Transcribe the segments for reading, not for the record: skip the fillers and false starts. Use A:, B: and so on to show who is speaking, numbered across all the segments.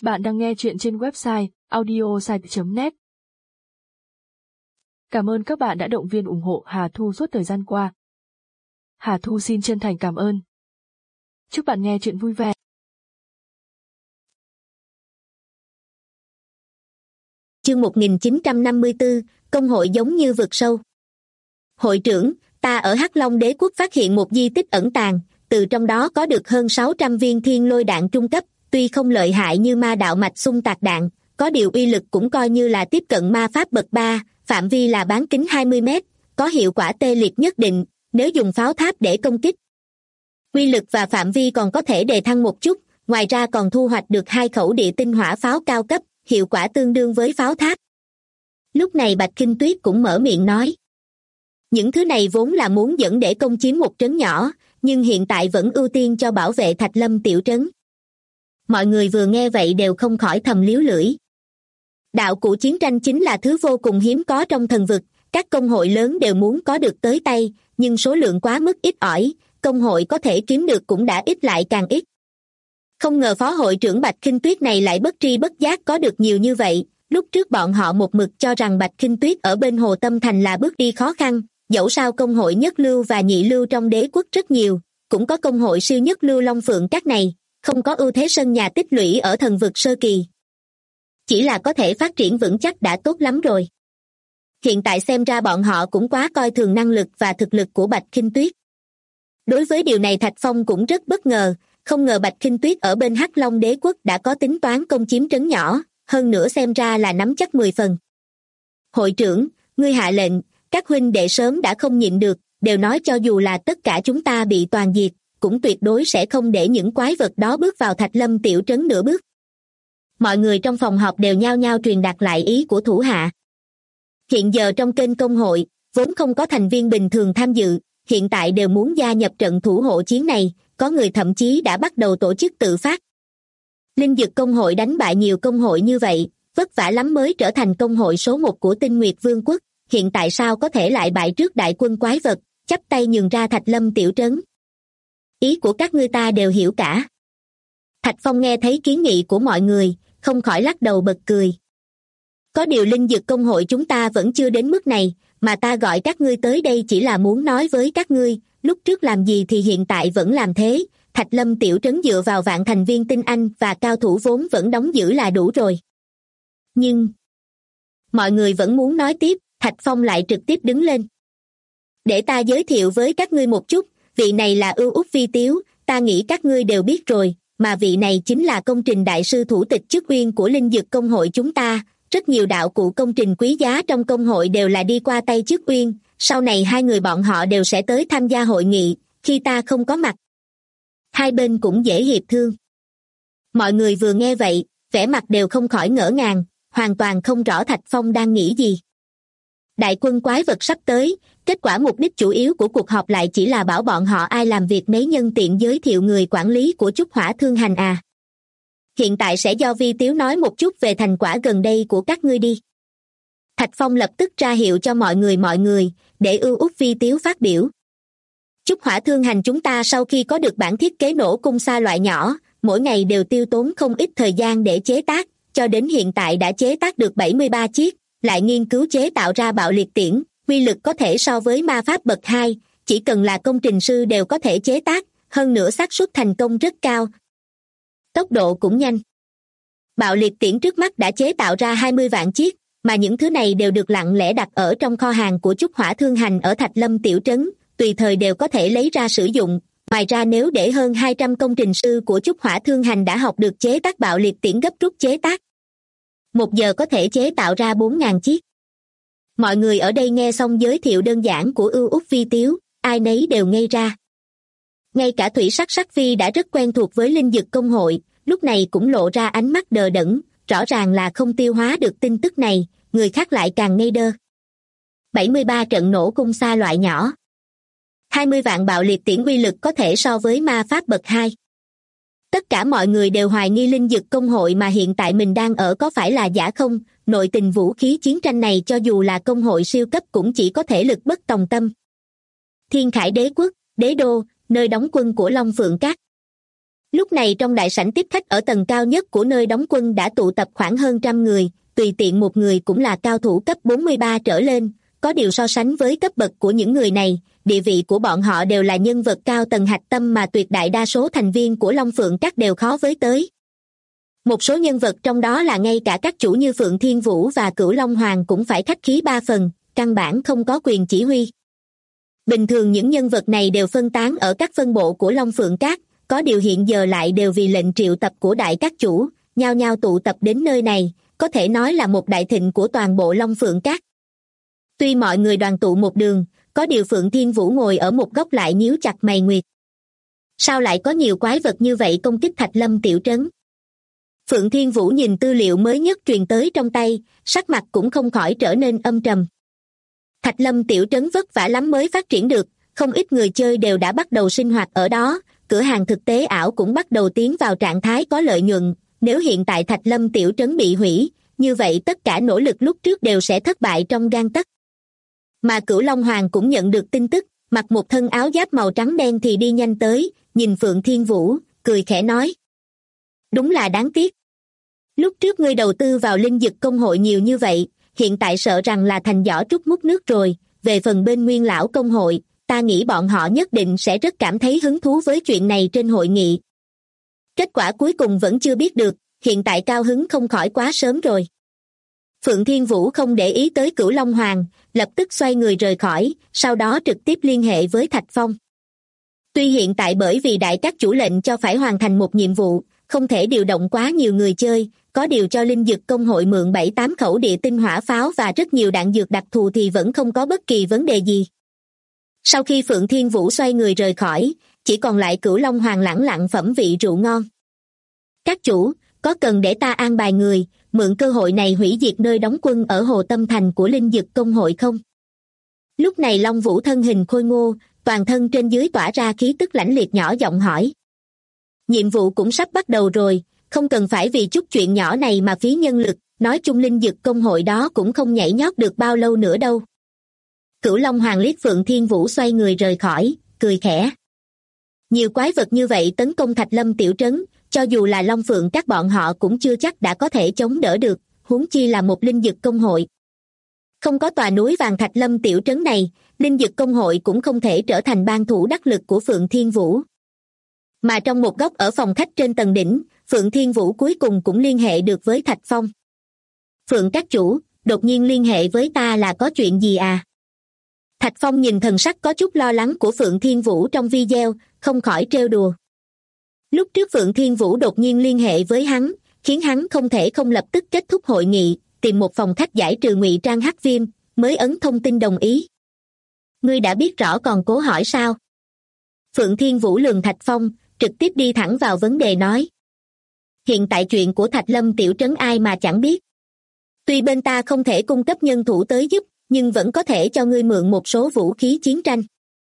A: Bạn đang nghe chuyện trên website audiosite.net. Cảm ơn các bạn đã động viên ủng hộ Hà Thu suốt thời gian qua. Hà Thu xin chân thành cảm ơn. Chúc bạn nghe chuyện vui vẻ.
B: Chương 1954, công hội giống như vực sâu. Hội trưởng, ta ở Hắc Long Đế quốc phát hiện một di tích ẩn tàng, từ trong đó có được hơn 600 viên thiên lôi đạn trung cấp, tuy không lợi hại như ma đạo mạch xung tạc đạn, có điều uy lực cũng coi như là tiếp cận ma pháp bậc 3, phạm vi là bán kính 20 mét, có hiệu quả tê liệt nhất định, nếu dùng pháo tháp để công kích. Uy lực và phạm vi còn có thể đề thăng một chút, ngoài ra còn thu hoạch được 2 khẩu địa tinh hỏa pháo cao cấp, hiệu quả tương đương với pháo tháp. Lúc này Bạch Kinh Tuyết cũng mở miệng nói. Những thứ này vốn là muốn dẫn để công chiếm một trấn nhỏ, nhưng hiện tại vẫn ưu tiên cho bảo vệ Thạch Lâm tiểu trấn. Mọi người vừa nghe vậy đều không khỏi thầm liếu lưỡi. Đạo cụ chiến tranh chính là thứ vô cùng hiếm có trong thần vực, các công hội lớn đều muốn có được tới tay, nhưng số lượng quá mức ít ỏi, công hội có thể kiếm được cũng đã ít lại càng ít. Không ngờ phó hội trưởng Bạch Kinh Tuyết này lại bất tri bất giác có được nhiều như vậy, lúc trước bọn họ một mực cho rằng Bạch Kinh Tuyết ở bên Hồ Tâm Thành là bước đi khó khăn, dẫu sao công hội nhất lưu và nhị lưu trong đế quốc rất nhiều, cũng có công hội siêu nhất lưu Long Phượng các này, không có ưu thế sân nhà tích lũy ở thần vực sơ kỳ. Chỉ là có thể phát triển vững chắc đã tốt lắm rồi. Hiện tại xem ra bọn họ cũng quá coi thường năng lực và thực lực của Bạch Kinh Tuyết. Đối với điều này Thạch Phong cũng rất bất ngờ, không ngờ Bạch Kinh Tuyết ở bên Hắc Long Đế quốc đã có tính toán công chiếm trấn nhỏ, hơn nữa xem ra là nắm chắc 10 phần. Hội trưởng, ngươi hạ lệnh, các huynh đệ sớm đã không nhịn được, đều nói cho dù là tất cả chúng ta bị toàn diệt, cũng tuyệt đối sẽ không để những quái vật đó bước vào Thạch Lâm tiểu trấn nửa bước. Mọi người trong phòng họp đều nhao nhao truyền đạt lại ý của thủ hạ. Hiện giờ trong kênh công hội, vốn không có thành viên bình thường tham dự, hiện tại đều muốn gia nhập trận thủ hộ chiến này, có người thậm chí đã bắt đầu tổ chức tự phát. Linh Dực công hội đánh bại nhiều công hội như vậy, vất vả lắm mới trở thành công hội số 1 của Tinh Nguyệt Vương quốc, hiện tại sao có thể lại bại trước đại quân quái vật, chắp tay nhường ra Thạch Lâm tiểu trấn. Ý của các ngươi ta đều hiểu cả. Thạch Phong nghe thấy kiến nghị của mọi người, không khỏi lắc đầu bật cười. Có điều Linh Dực công hội chúng ta vẫn chưa đến mức này, mà ta gọi các ngươi tới đây chỉ là muốn nói với các ngươi, lúc trước làm gì thì hiện tại vẫn làm thế, Thạch Lâm tiểu trấn dựa vào vạn thành viên tinh anh và cao thủ vốn vẫn đóng giữ là đủ rồi. Nhưng mọi người vẫn muốn nói tiếp, Thạch Phong lại trực tiếp đứng lên. Để ta giới thiệu với các ngươi một chút, vị này là Ưu Úc Vi Tiếu, ta nghĩ các ngươi đều biết rồi, mà vị này chính là công trình đại sư thủ tịch chức uyên của Linh Dực công hội chúng ta, rất nhiều đạo cụ công trình quý giá trong công hội đều là đi qua tay chức uyên, sau này hai người bọn họ đều sẽ tới tham gia hội nghị, khi ta không có mặt. Hai bên cũng dễ hiệp thương. Mọi người vừa nghe vậy, vẻ mặt đều không khỏi ngỡ ngàng, hoàn toàn không rõ Thạch Phong đang nghĩ gì. Đại quân quái vật sắp tới, kết quả mục đích chủ yếu của cuộc họp lại chỉ là bảo bọn họ ai làm việc nấy nhân tiện giới thiệu người quản lý của Trúc Hỏa Thương Hành à. Hiện tại sẽ do Vi Tiếu nói một chút về thành quả gần đây của các ngươi đi. Thạch Phong lập tức ra hiệu cho mọi người, để Ưu Úc Vi Tiếu phát biểu. Trúc Hỏa Thương Hành chúng ta sau khi có được bản thiết kế nổ cung xa loại nhỏ, mỗi ngày đều tiêu tốn không ít thời gian để chế tác, cho đến hiện tại đã chế tác được 73 chiếc, lại nghiên cứu chế tạo ra bạo liệt tiễn, uy lực có thể so với ma pháp bậc 2, chỉ cần là công trình sư đều có thể chế tác, hơn nữa xác suất thành công rất cao. Tốc độ cũng nhanh. Bạo liệt tiễn trước mắt đã chế tạo ra 20 vạn chiếc, mà những thứ này đều được lặng lẽ đặt ở trong kho hàng của Trúc Hỏa Thương Hành ở Thạch Lâm tiểu trấn, tùy thời đều có thể lấy ra sử dụng. Ngoài ra nếu để hơn 200 công trình sư của Trúc Hỏa Thương Hành đã học được chế tác bạo liệt tiễn gấp rút chế tác, 1 giờ có thể chế tạo ra 4.000 chiếc. Mọi người ở đây nghe xong giới thiệu đơn giản của Ưu Úc Vi Tiếu, ai nấy đều ngây ra. Ngay cả Thủy Sắc Sắc Phi đã rất quen thuộc với Linh Dực công hội, lúc này cũng lộ ra ánh mắt đờ đẫn, rõ ràng là không tiêu hóa được tin tức này, người khác lại càng ngây đơ. 73 trận nổ cung xa loại nhỏ. 20 vạn bạo liệt tiễn uy lực có thể so với ma pháp bậc 2. Tất cả mọi người đều hoài nghi Linh Dực công hội mà hiện tại mình đang ở có phải là giả không, nội tình vũ khí chiến tranh này cho dù là công hội siêu cấp cũng chỉ có thể lực bất tòng tâm. Thiên Khải đế quốc, đế đô, nơi đóng quân của Long Phượng Các. Lúc này trong đại sảnh tiếp khách ở tầng cao nhất của nơi đóng quân đã tụ tập khoảng hơn 100 người, tùy tiện một người cũng là cao thủ cấp 43 trở lên, có điều so sánh với cấp bậc của những người này, địa vị của bọn họ đều là nhân vật cao tầng hạch tâm mà tuyệt đại đa số thành viên của Long Phượng Các đều khó với tới. Một số nhân vật trong đó là ngay cả các chủ như Phượng Thiên Vũ và Cửu Long Hoàng cũng phải khách khí 3 phần, căn bản không có quyền chỉ huy. Bình thường những nhân vật này đều phân tán ở các phân bộ của Long Phượng Các, có điều hiện giờ lại đều vì lệnh triệu tập của đại các chủ, nhao nhao tụ tập đến nơi này, có thể nói là một đại thịnh của toàn bộ Long Phượng Các. Tuy mọi người đoàn tụ một đường, có điều Phượng Thiên Vũ ngồi ở một góc lại nhíu chặt mày nguyệt. Sao lại có nhiều quái vật như vậy công kích Thạch Lâm tiểu trấn? Phượng Thiên Vũ nhìn tư liệu mới nhất truyền tới trong tay, sắc mặt cũng không khỏi trở nên âm trầm. Thạch Lâm tiểu trấn vất vả lắm mới phát triển được, không ít người chơi đều đã bắt đầu sinh hoạt ở đó, cửa hàng thực tế ảo cũng bắt đầu tiến vào trạng thái có lợi nhuận. Nếu hiện tại Thạch Lâm tiểu trấn bị hủy, như vậy tất cả nỗ lực lúc trước đều sẽ thất bại trong gang tấc. Mà Cửu Long Hoàng cũng nhận được tin tức, mặc một thân áo giáp màu trắng đen thì đi nhanh tới, nhìn Phượng Thiên Vũ, cười khẽ nói. Đúng là đáng tiếc. Lúc trước ngươi đầu tư vào linh dực công hội nhiều như vậy, hiện tại sợ rằng là thành giỏ trút múc nước rồi. Về phần bên Nguyên lão công hội, ta nghĩ bọn họ nhất định sẽ rất cảm thấy hứng thú với chuyện này trên hội nghị. Kết quả cuối cùng vẫn chưa biết được, hiện tại cao hứng không khỏi quá sớm rồi. Phượng Thiên Vũ không để ý tới Cửu Long Hoàng, lập tức xoay người rời khỏi, sau đó trực tiếp liên hệ với Thạch Phong. Tuy hiện tại bởi vì đại các chủ lệnh cho phải hoàn thành một nhiệm vụ, không thể điều động quá nhiều người chơi, có điều cho linh dực công hội mượn 7-8 khẩu địa tinh hỏa pháo và rất nhiều đạn dược đặc thù thì vẫn không có bất kỳ vấn đề gì. Sau khi Phượng Thiên Vũ xoay người rời khỏi, chỉ còn lại Cửu Long Hoàng lẳng lặng phẩm vị rượu ngon. Các chủ, có cần để ta an bài người, mượn cơ hội này hủy diệt nơi đóng quân ở Hồ Tâm Thành của linh dực công hội không? Lúc này Long Vũ thân hình khôi ngô, toàn thân trên dưới tỏa ra khí tức lãnh liệt nhỏ giọng hỏi. Nhiệm vụ cũng sắp bắt đầu rồi, không cần phải vì chút chuyện nhỏ này mà phí nhân lực, nói chung linh dực công hội đó cũng không nhảy nhót được bao lâu nữa đâu. Cửu Long Hoàng liếc Phượng Thiên Vũ xoay người rời khỏi, cười khẽ. Nhiều quái vật như vậy tấn công Thạch Lâm tiểu trấn, cho dù là Long Phượng các bọn họ cũng chưa chắc đã có thể chống đỡ được, huống chi là một linh dực công hội. Không có tòa núi vàng Thạch Lâm tiểu trấn này, linh dực công hội cũng không thể trở thành ban thủ đắc lực của Phượng Thiên Vũ. Mà trong một góc ở phòng khách trên tầng đỉnh, Phượng Thiên Vũ cuối cùng cũng liên hệ được với Thạch Phong. Phượng các chủ, đột nhiên liên hệ với ta là có chuyện gì à? Thạch Phong nhìn thần sắc có chút lo lắng của Phượng Thiên Vũ trong video, không khỏi trêu đùa. Lúc trước Phượng Thiên Vũ đột nhiên liên hệ với hắn, khiến hắn không thể không lập tức kết thúc hội nghị, tìm một phòng khách giải trừ ngụy trang hắc viêm, mới ấn thông tin đồng ý. Ngươi đã biết rõ còn cố hỏi sao? Phượng Thiên Vũ lườm Thạch Phong, trực tiếp đi thẳng vào vấn đề nói. Hiện tại chuyện của Thạch Lâm tiểu trấn ai mà chẳng biết. Tuy bên ta không thể cung cấp nhân thủ tới giúp, nhưng vẫn có thể cho ngươi mượn một số vũ khí chiến tranh.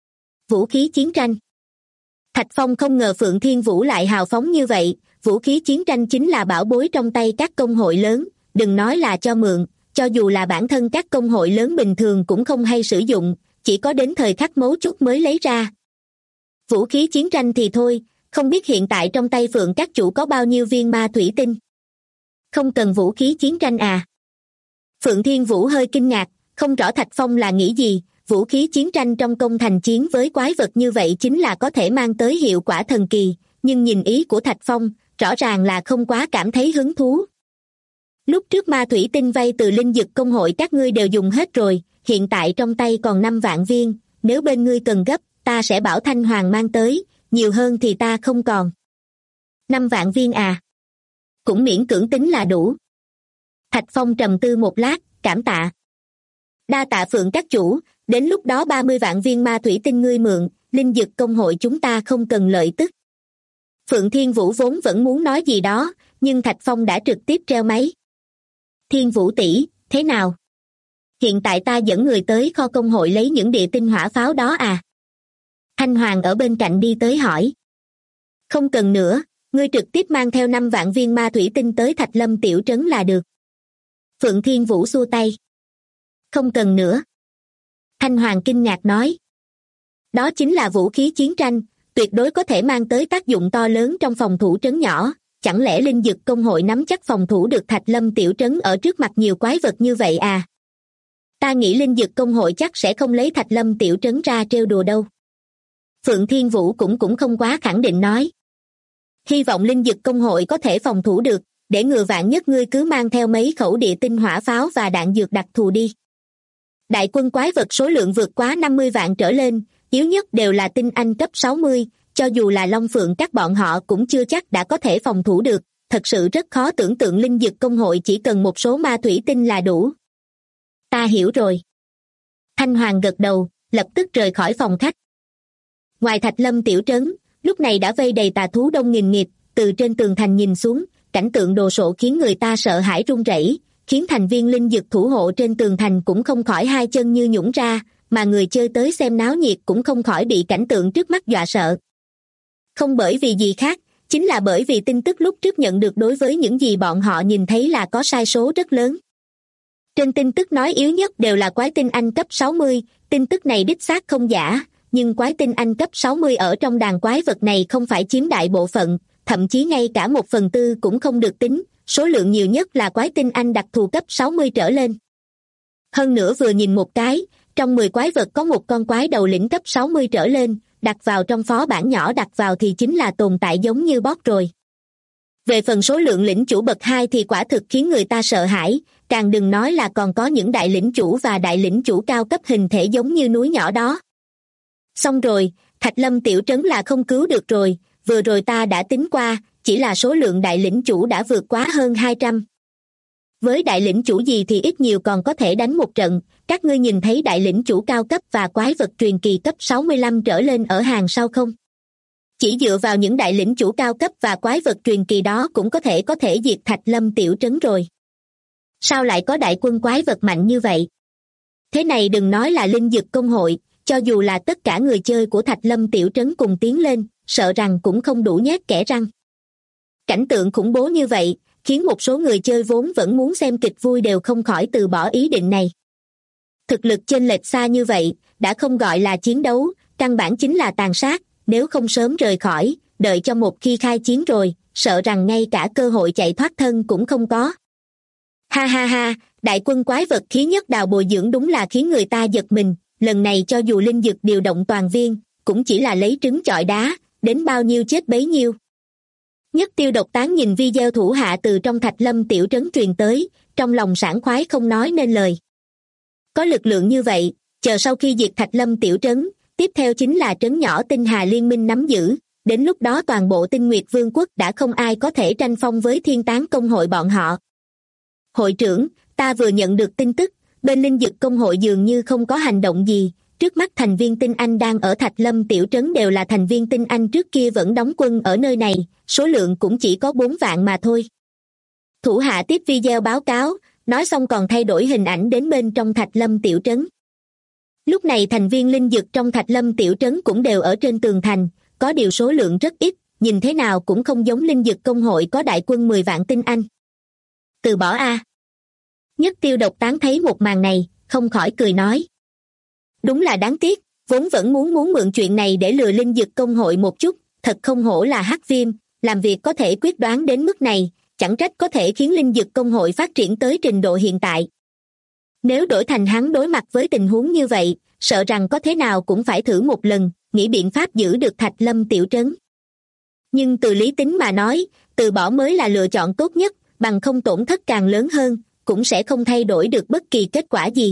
B: Vũ khí chiến tranh? Thạch Phong không ngờ Phượng Thiên Vũ lại hào phóng như vậy, vũ khí chiến tranh chính là bảo bối trong tay các công hội lớn, đừng nói là cho mượn, cho dù là bản thân các công hội lớn bình thường cũng không hay sử dụng, chỉ có đến thời khắc mấu chốt mới lấy ra. Vũ khí chiến tranh thì thôi, không biết hiện tại trong tay Phượng các chủ có bao nhiêu viên ma thủy tinh. Không cần vũ khí chiến tranh à? Phượng Thiên Vũ hơi kinh ngạc, không rõ Thạch Phong là nghĩ gì, vũ khí chiến tranh trong công thành chiến với quái vật như vậy chính là có thể mang tới hiệu quả thần kỳ, nhưng nhìn ý của Thạch Phong, rõ ràng là không quá cảm thấy hứng thú. Lúc trước ma thủy tinh vay từ linh dực công hội các ngươi đều dùng hết rồi, hiện tại trong tay còn 5 vạn viên, nếu bên ngươi cần gấp, ta sẽ bảo Thanh Hoàng mang tới, nhiều hơn thì ta không còn. 5 vạn viên à? Cũng miễn cưỡng tính là đủ. Thạch Phong trầm tư một lát, cảm tạ. Đa tạ Phượng các chủ, đến lúc đó 30 vạn viên ma thủy tinh ngươi mượn, linh dực công hội chúng ta không cần lợi tức. Phượng Thiên Vũ vốn vẫn muốn nói gì đó, nhưng Thạch Phong đã trực tiếp treo máy. Thiên Vũ tỷ, thế nào? Hiện tại ta dẫn người tới kho công hội lấy những địa tinh hỏa pháo đó à? Thanh Hoàng ở bên cạnh đi tới hỏi. Không cần nữa, ngươi trực tiếp mang theo 5 vạn viên ma thủy tinh tới Thạch Lâm tiểu trấn là được. Phượng Thiên Vũ xua tay. Không cần nữa. Thanh Hoàng kinh ngạc nói. Đó chính là vũ khí chiến tranh, tuyệt đối có thể mang tới tác dụng to lớn trong phòng thủ trấn nhỏ. Chẳng lẽ linh dực công hội nắm chắc phòng thủ được Thạch Lâm tiểu trấn ở trước mặt nhiều quái vật như vậy à? Ta nghĩ linh dực công hội chắc sẽ không lấy Thạch Lâm tiểu trấn ra trêu đùa đâu. Phượng Thiên Vũ cũng không quá khẳng định nói. Hy vọng linh dực công hội có thể phòng thủ được, để ngừa vạn nhất ngươi cứ mang theo mấy khẩu địa tinh hỏa pháo và đạn dược đặc thù đi. Đại quân quái vật số lượng vượt quá 50 vạn trở lên, yếu nhất đều là tinh anh cấp 60, cho dù là Long Phượng các bọn họ cũng chưa chắc đã có thể phòng thủ được, thật sự rất khó tưởng tượng linh dực công hội chỉ cần một số ma thủy tinh là đủ. Ta hiểu rồi. Thanh Hoàng gật đầu, lập tức rời khỏi phòng khách. Ngoài Thạch Lâm tiểu trấn, lúc này đã vây đầy tà thú đông nghìn nghịt, từ trên tường thành nhìn xuống, cảnh tượng đồ sộ khiến người ta sợ hãi run rẩy, khiến thành viên linh dực thủ hộ trên tường thành cũng không khỏi hai chân như nhũn ra, mà người chơi tới xem náo nhiệt cũng không khỏi bị cảnh tượng trước mắt dọa sợ. Không bởi vì gì khác, chính là bởi vì tin tức lúc trước nhận được đối với những gì bọn họ nhìn thấy là có sai số rất lớn. Trên tin tức nói yếu nhất đều là quái tinh anh cấp 60, tin tức này đích xác không giả, nhưng quái tinh anh cấp 60 ở trong đàn quái vật này không phải chiếm đại bộ phận, thậm chí ngay cả 1/4 cũng không được tính, số lượng nhiều nhất là quái tinh anh đặc thù cấp 60 trở lên. Hơn nữa vừa nhìn một cái, trong 10 quái vật có một con quái đầu lĩnh cấp 60 trở lên, đặt vào trong phó bản nhỏ đặt vào thì chính là tồn tại giống như boss rồi. Về phần số lượng lĩnh chủ bậc 2 thì quả thực khiến người ta sợ hãi, càng đừng nói là còn có những đại lĩnh chủ và đại lĩnh chủ cao cấp hình thể giống như núi nhỏ đó. Xong rồi, Thạch Lâm tiểu trấn là không cứu được rồi, vừa rồi ta đã tính qua, chỉ là số lượng đại lĩnh chủ đã vượt quá hơn 200. Với đại lĩnh chủ gì thì ít nhiều còn có thể đánh một trận, các ngươi nhìn thấy đại lĩnh chủ cao cấp và quái vật truyền kỳ cấp 65 trở lên ở hàng sau không? Chỉ dựa vào những đại lĩnh chủ cao cấp và quái vật truyền kỳ đó cũng có thể diệt Thạch Lâm tiểu trấn rồi. Sao lại có đại quân quái vật mạnh như vậy? Thế này đừng nói là linh dực công hội, cho dù là tất cả người chơi của Thạch Lâm tiểu trấn cùng tiến lên, sợ rằng cũng không đủ nhét kẽ răng. Cảnh tượng khủng bố như vậy, khiến một số người chơi vốn vẫn muốn xem kịch vui đều không khỏi từ bỏ ý định này. Thực lực chênh lệch xa như vậy, đã không gọi là chiến đấu, căn bản chính là tàn sát, nếu không sớm rời khỏi, đợi cho một khi khai chiến rồi, sợ rằng ngay cả cơ hội chạy thoát thân cũng không có. Ha ha ha, đại quân quái vật khí nhất đào bồi dưỡng đúng là khiến người ta giật mình, lần này cho dù linh dực điều động toàn viên, cũng chỉ là lấy trứng chọi đá, đến bao nhiêu chết bấy nhiêu. Nhất Tiêu Độc Tán nhìn video thủ hạ từ trong Thạch Lâm tiểu trấn truyền tới, trong lòng sảng khoái không nói nên lời. Có lực lượng như vậy, chờ sau khi diệt Thạch Lâm tiểu trấn, tiếp theo chính là trấn nhỏ Tinh Hà Liên minh nắm giữ, đến lúc đó toàn bộ Tinh Nguyệt Vương quốc đã không ai có thể tranh phong với Thiên Tán công hội bọn họ. Hội trưởng, ta vừa nhận được tin tức, bên linh dực công hội dường như không có hành động gì, trước mắt thành viên tinh anh đang ở Thạch Lâm tiểu trấn đều là thành viên tinh anh trước kia vẫn đóng quân ở nơi này, số lượng cũng chỉ có 4 vạn mà thôi. Thủ hạ tiếp video báo cáo, nói xong còn thay đổi hình ảnh đến bên trong Thạch Lâm tiểu trấn. Lúc này thành viên linh dực trong Thạch Lâm tiểu trấn cũng đều ở trên tường thành, có điều số lượng rất ít, nhìn thế nào cũng không giống linh dực công hội có đại quân 10 vạn tinh anh. Từ bỏ a. Nhất Tiêu Độc Tán thấy một màn này, không khỏi cười nói. Đúng là đáng tiếc, vốn vẫn muốn mượn chuyện này để lừa linh dực công hội một chút, thật không hổ là Hắc Viêm, làm việc có thể quyết đoán đến mức này, chẳng trách có thể khiến linh dực công hội phát triển tới trình độ hiện tại. Nếu đổi thành hắn đối mặt với tình huống như vậy, sợ rằng có thế nào cũng phải thử một lần, nghĩ biện pháp giữ được Thạch Lâm tiểu trấn. Nhưng từ lý tính mà nói, từ bỏ mới là lựa chọn tốt nhất, bằng không tổn thất càng lớn hơn, cũng sẽ không thay đổi được bất kỳ kết quả gì.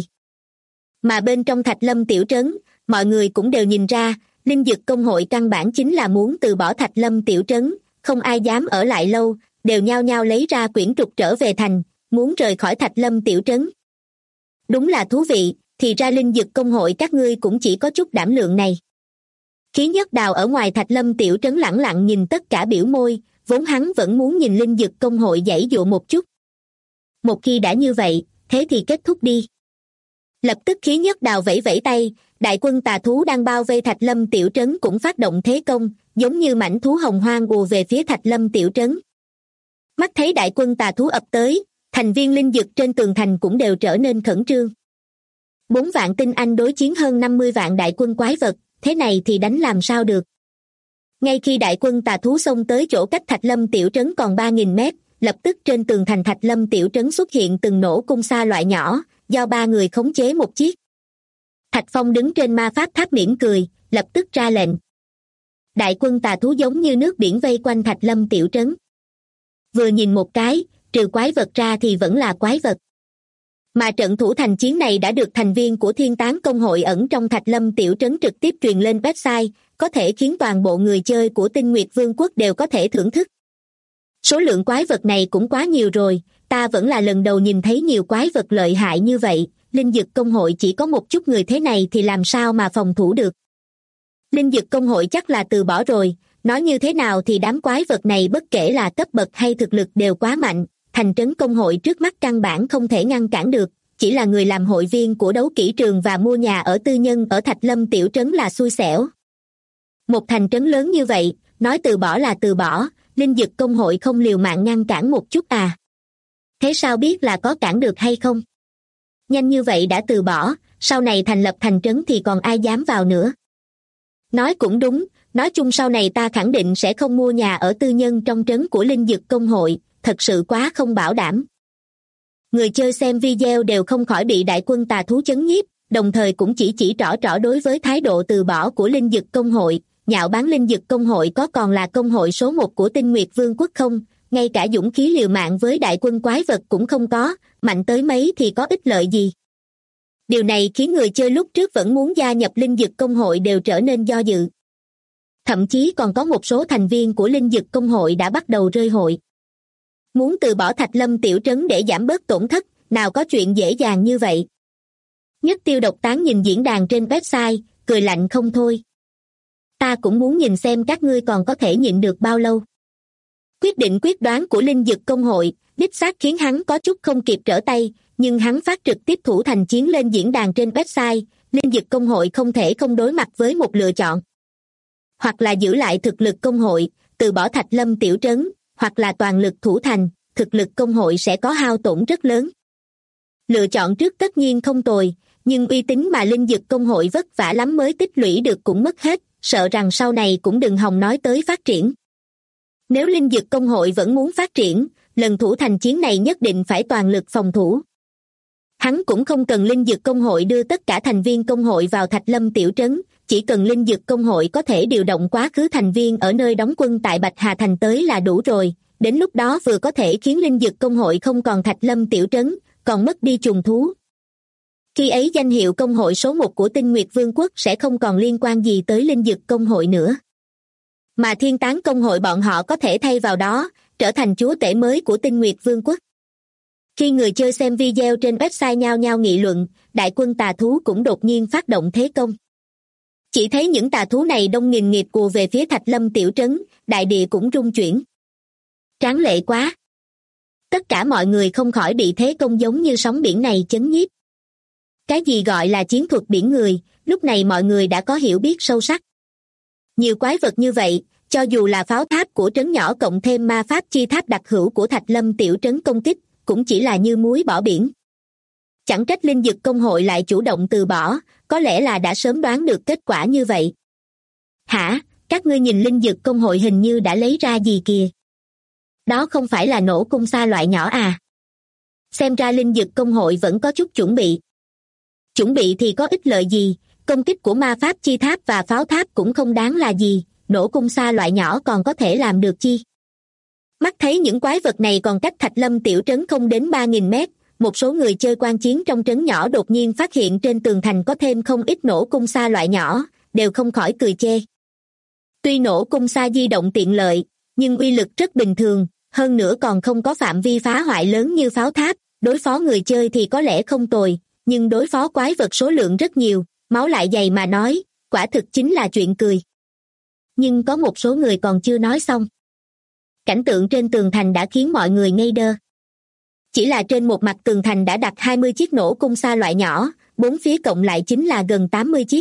B: Mà bên trong Thạch Lâm tiểu trấn, mọi người cũng đều nhìn ra, linh dực công hội căn bản chính là muốn từ bỏ Thạch Lâm tiểu trấn, không ai dám ở lại lâu, đều nhao nhao lấy ra quyển trục trở về thành, muốn rời khỏi Thạch Lâm tiểu trấn. Đúng là thú vị, thì ra linh dực công hội các ngươi cũng chỉ có chút đảm lượng này. Khí Nhất Đào ở ngoài Thạch Lâm tiểu trấn lẳng lặng nhìn tất cả biểu môi, vốn hắn vẫn muốn nhìn linh dực công hội giãy giụa một chút. Một khi đã như vậy, thế thì kết thúc đi. Lập tức Khí Nhất Đào vẫy vẫy tay, đại quân tà thú đang bao vây Thạch Lâm tiểu trấn cũng phát động thế công, giống như mãnh thú hồng hoang ùa về phía Thạch Lâm tiểu trấn. Mắt thấy đại quân tà thú ập tới, thành viên linh dực trên tường thành cũng đều trở nên khẩn trương. 4 vạn tinh anh đối chiến hơn 50 vạn đại quân quái vật, thế này thì đánh làm sao được. Ngay khi đại quân tà thú xông tới chỗ cách Thạch Lâm tiểu trấn còn 3.000 mét, lập tức trên tường thành Thạch Lâm tiểu trấn xuất hiện từng nổ cung sa loại nhỏ, do 3 người khống chế một chiếc. Thạch Phong đứng trên ma pháp tháp mỉm cười, lập tức ra lệnh. Đại quân tà thú giống như nước biển vây quanh Thạch Lâm tiểu trấn. Vừa nhìn một cái, trừ quái vật ra thì vẫn là quái vật. Mà trận thủ thành chiến này đã được thành viên của Thiên Tán Công hội ẩn trong Thạch Lâm tiểu trấn trực tiếp truyền lên website, có thể khiến toàn bộ người chơi của Tinh Nguyệt Vương quốc đều có thể thưởng thức. Số lượng quái vật này cũng quá nhiều rồi, ta vẫn là lần đầu nhìn thấy nhiều quái vật lợi hại như vậy, Linh Dực Công hội chỉ có một chút người thế này thì làm sao mà phòng thủ được. Linh Dực Công hội chắc là từ bỏ rồi, nói như thế nào thì đám quái vật này bất kể là cấp bậc hay thực lực đều quá mạnh, thành trấn công hội trước mắt căn bản không thể ngăn cản được, chỉ là người làm hội viên của đấu kỹ trường và mua nhà ở tư nhân ở Thạch Lâm tiểu trấn là xui xẻo. Một thành trấn lớn như vậy, nói từ bỏ là từ bỏ, Linh Dực Công hội không liều mạng ngăn cản một chút à? Thế sao biết là có cản được hay không? Nhanh như vậy đã từ bỏ, sau này thành lập thành trấn thì còn ai dám vào nữa? Nói cũng đúng, nói chung sau này ta khẳng định sẽ không mua nhà ở tư nhân trong trấn của Linh Dực Công hội, thật sự quá không bảo đảm. Người chơi xem video đều không khỏi bị đại quân tà thú chấn nhiếp, đồng thời cũng chỉ trỏ đối với thái độ từ bỏ của Linh Dực Công hội, nhạo báng Linh Dực Công hội có còn là công hội số 1 của Tinh Nguyệt Vương quốc không, ngay cả dũng khí liều mạng với đại quân quái vật cũng không có, mạnh tới mấy thì có ích lợi gì. Điều này khiến người chơi lúc trước vẫn muốn gia nhập Linh Dực Công hội đều trở nên do dự. Thậm chí còn có một số thành viên của Linh Dực Công hội đã bắt đầu rơi hội. Muốn từ bỏ Thạch Lâm tiểu trấn để giảm bớt tổn thất, nào có chuyện dễ dàng như vậy. Nhất Tiêu Độc Tán nhìn diễn đàn trên website, cười lạnh không thôi. Ta cũng muốn nhìn xem các ngươi còn có thể nhịn được bao lâu. Quyết định quyết đoán của Linh Dực Công hội, đích xác khiến hắn có chút không kịp trở tay, nhưng hắn phát trực tiếp thủ thành chiến lên diễn đàn trên website, Linh Dực Công hội không thể không đối mặt với một lựa chọn. Hoặc là giữ lại thực lực công hội, từ bỏ Thạch Lâm tiểu trấn, hoặc là toàn lực thủ thành, thực lực công hội sẽ có hao tổn rất lớn. Lựa chọn trước tất nhiên không tồi, nhưng uy tín mà Linh Dực Công hội vất vả lắm mới tích lũy được cũng mất hết, sợ rằng sau này cũng đừng hòng nói tới phát triển. Nếu Linh Dực Công hội vẫn muốn phát triển, lần thủ thành chiến này nhất định phải toàn lực phòng thủ. Hắn cũng không cần Linh Dực Công hội đưa tất cả thành viên công hội vào Thạch Lâm tiểu trấn, chỉ cần Linh Dực Công hội có thể điều động quá khứ thành viên ở nơi đóng quân tại Bạch Hà Thành tới là đủ rồi, đến lúc đó vừa có thể khiến Linh Dực Công hội không còn Thạch Lâm tiểu trấn, còn mất đi trùng thú. Khi ấy danh hiệu công hội số 1 của Tinh Nguyệt Vương quốc sẽ không còn liên quan gì tới Linh Dực Công hội nữa. Mà Thiên Tán Công hội bọn họ có thể thay vào đó, trở thành chúa tể mới của Tinh Nguyệt Vương quốc. Khi người chơi xem video trên website nhao nhao nghị luận, đại quân tà thú cũng đột nhiên phát động thế công. Chỉ thấy những tà thú này đông nghìn nghịt ùa về phía Thạch Lâm tiểu trấn, đại địa cũng rung chuyển. Tráng lệ quá! Tất cả mọi người không khỏi bị thế công giống như sóng biển này chấn nhiếp. Cái gì gọi là chiến thuật biển người, lúc này mọi người đã có hiểu biết sâu sắc. Nhiều quái vật như vậy, cho dù là pháo tháp của trấn nhỏ cộng thêm ma pháp chi tháp đặc hữu của Thạch Lâm tiểu trấn công kích, cũng chỉ là như muối bỏ biển. Chẳng trách Linh Dực Công hội lại chủ động từ bỏ, có lẽ là đã sớm đoán được kết quả như vậy. Hả, các ngươi nhìn Linh Dực Công hội hình như đã lấy ra gì kìa? Đó không phải là nổ cung sa loại nhỏ à? Xem ra Linh Dực Công hội vẫn có chút chuẩn bị. Chuẩn bị thì có ích lợi gì, công kích của ma pháp chi tháp và pháo tháp cũng không đáng là gì, nổ cung sa loại nhỏ còn có thể làm được chi? Mắt thấy những quái vật này còn cách Thạch Lâm tiểu trấn không đến 3.000 mét, một số người chơi quan chiến trong trấn nhỏ đột nhiên phát hiện trên tường thành có thêm không ít nổ cung sa loại nhỏ, đều không khỏi cười chê. Tuy nổ cung sa di động tiện lợi, nhưng uy lực rất bình thường, hơn nữa còn không có phạm vi phá hoại lớn như pháo tháp, đối phó người chơi thì có lẽ không tồi, nhưng đối phó quái vật số lượng rất nhiều, máu lại dày mà nói, quả thực chính là chuyện cười. Nhưng có một số người còn chưa nói xong. Cảnh tượng trên tường thành đã khiến mọi người ngây đơ. Chỉ là trên một mặt tường thành đã đặt 20 chiếc nổ cung sa loại nhỏ, bốn phía cộng lại chính là gần 80 chiếc.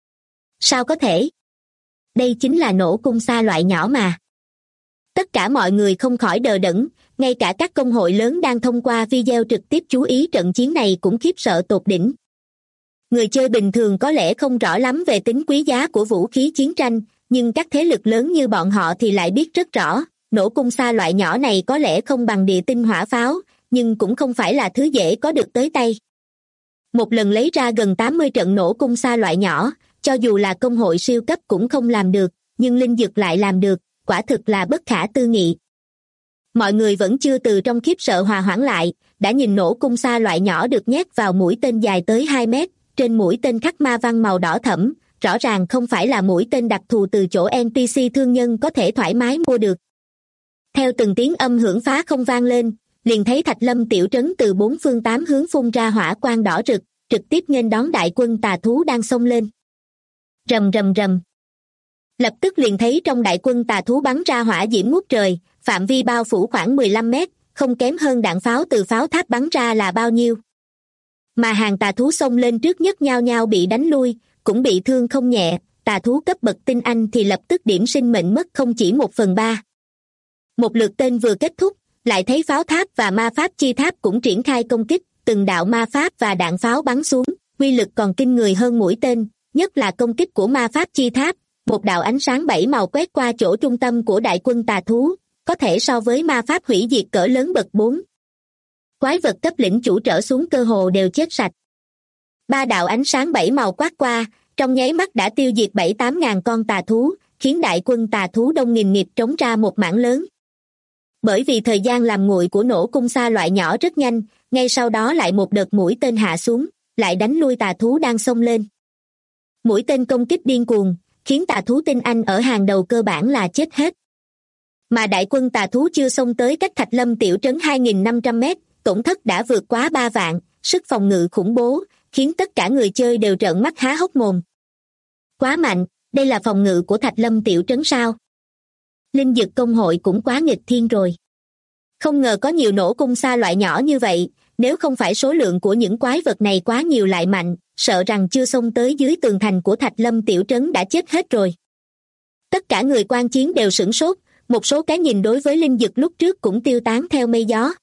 B: Sao có thể? Đây chính là nổ cung sa loại nhỏ mà. Tất cả mọi người không khỏi đờ đẫn, ngay cả các công hội lớn đang thông qua video trực tiếp chú ý trận chiến này cũng khiếp sợ tột đỉnh. Người chơi bình thường có lẽ không rõ lắm về tính quý giá của vũ khí chiến tranh, nhưng các thế lực lớn như bọn họ thì lại biết rất rõ, nổ cung xa loại nhỏ này có lẽ không bằng địa tinh hỏa pháo, nhưng cũng không phải là thứ dễ có được tới tay. Một lần lấy ra gần 80 trận nổ cung xa loại nhỏ, cho dù là công hội siêu cấp cũng không làm được, nhưng Linh Dực lại làm được, quả thực là bất khả tư nghị. Mọi người vẫn chưa từ trong khiếp sợ hòa hoãn lại, đã nhìn nổ cung xa loại nhỏ được nhét vào mũi tên dài tới 2 mét, trên mũi tên khắc ma văn màu đỏ thẫm, rõ ràng không phải là mũi tên đặc thù từ chỗ NPC thương nhân có thể thoải mái mua được. Theo từng tiếng âm hưởng phá không vang lên, liền thấy Thạch Lâm tiểu trấn từ 4 phương 8 hướng phun ra hỏa quang đỏ rực, trực tiếp nghênh đón đại quân tà thú đang xông lên. Rầm rầm rầm. Lập tức liền thấy trong đại quân tà thú bắn ra hỏa diễm ngút trời, phạm vi bao phủ khoảng 15 mét, không kém hơn đạn pháo từ pháo tháp bắn ra là bao nhiêu. Mà hàng tà thú xông lên trước nhất nhao nhao bị đánh lui, cũng bị thương không nhẹ, tà thú cấp bậc tinh anh thì lập tức điểm sinh mệnh mất không chỉ 1/3. Một lượt tên vừa kết thúc, lại thấy pháo tháp và ma pháp chi tháp cũng triển khai công kích, từng đạo ma pháp và đạn pháo bắn xuống, uy lực còn kinh người hơn mũi tên, nhất là công kích của ma pháp chi tháp, một đạo ánh sáng 7 màu quét qua chỗ trung tâm của đại quân tà thú, có thể so với ma pháp hủy diệt cỡ lớn bậc 4. Quái vật cấp lĩnh chủ trở xuống cơ hồ đều chết sạch. 3 đạo ánh sáng 7 màu quát qua, trong nháy mắt đã tiêu diệt 7-8 ngàn con tà thú, khiến đại quân tà thú đông nghìn nghịt trống ra một mảng lớn. Bởi vì thời gian làm nguội của nổ cung xa loại nhỏ rất nhanh, ngay sau đó lại một đợt mũi tên hạ xuống, lại đánh lui tà thú đang xông lên. Mũi tên công kích điên cuồng, khiến tà thú tinh anh ở hàng đầu cơ bản là chết hết. Mà đại quân tà thú chưa xông tới cách Thạch Lâm tiểu trấn 2.500 mét, tổn thất đã vượt quá 3 vạn, sức phòng ngự khủng bố, khiến tất cả người chơi đều trợn mắt há hốc mồm. Quá mạnh, đây là phòng ngự của Thạch Lâm tiểu trấn sao? Linh Dực công hội cũng quá nghịch thiên rồi. Không ngờ có nhiều nổ cung xa loại nhỏ như vậy, nếu không phải số lượng của những quái vật này quá nhiều lại mạnh, sợ rằng chưa xông tới dưới tường thành của Thạch Lâm tiểu trấn đã chết hết rồi. Tất cả người quan chiến đều sửng sốt, một số cái nhìn đối với Linh Dực lúc trước cũng tiêu tán theo mây gió.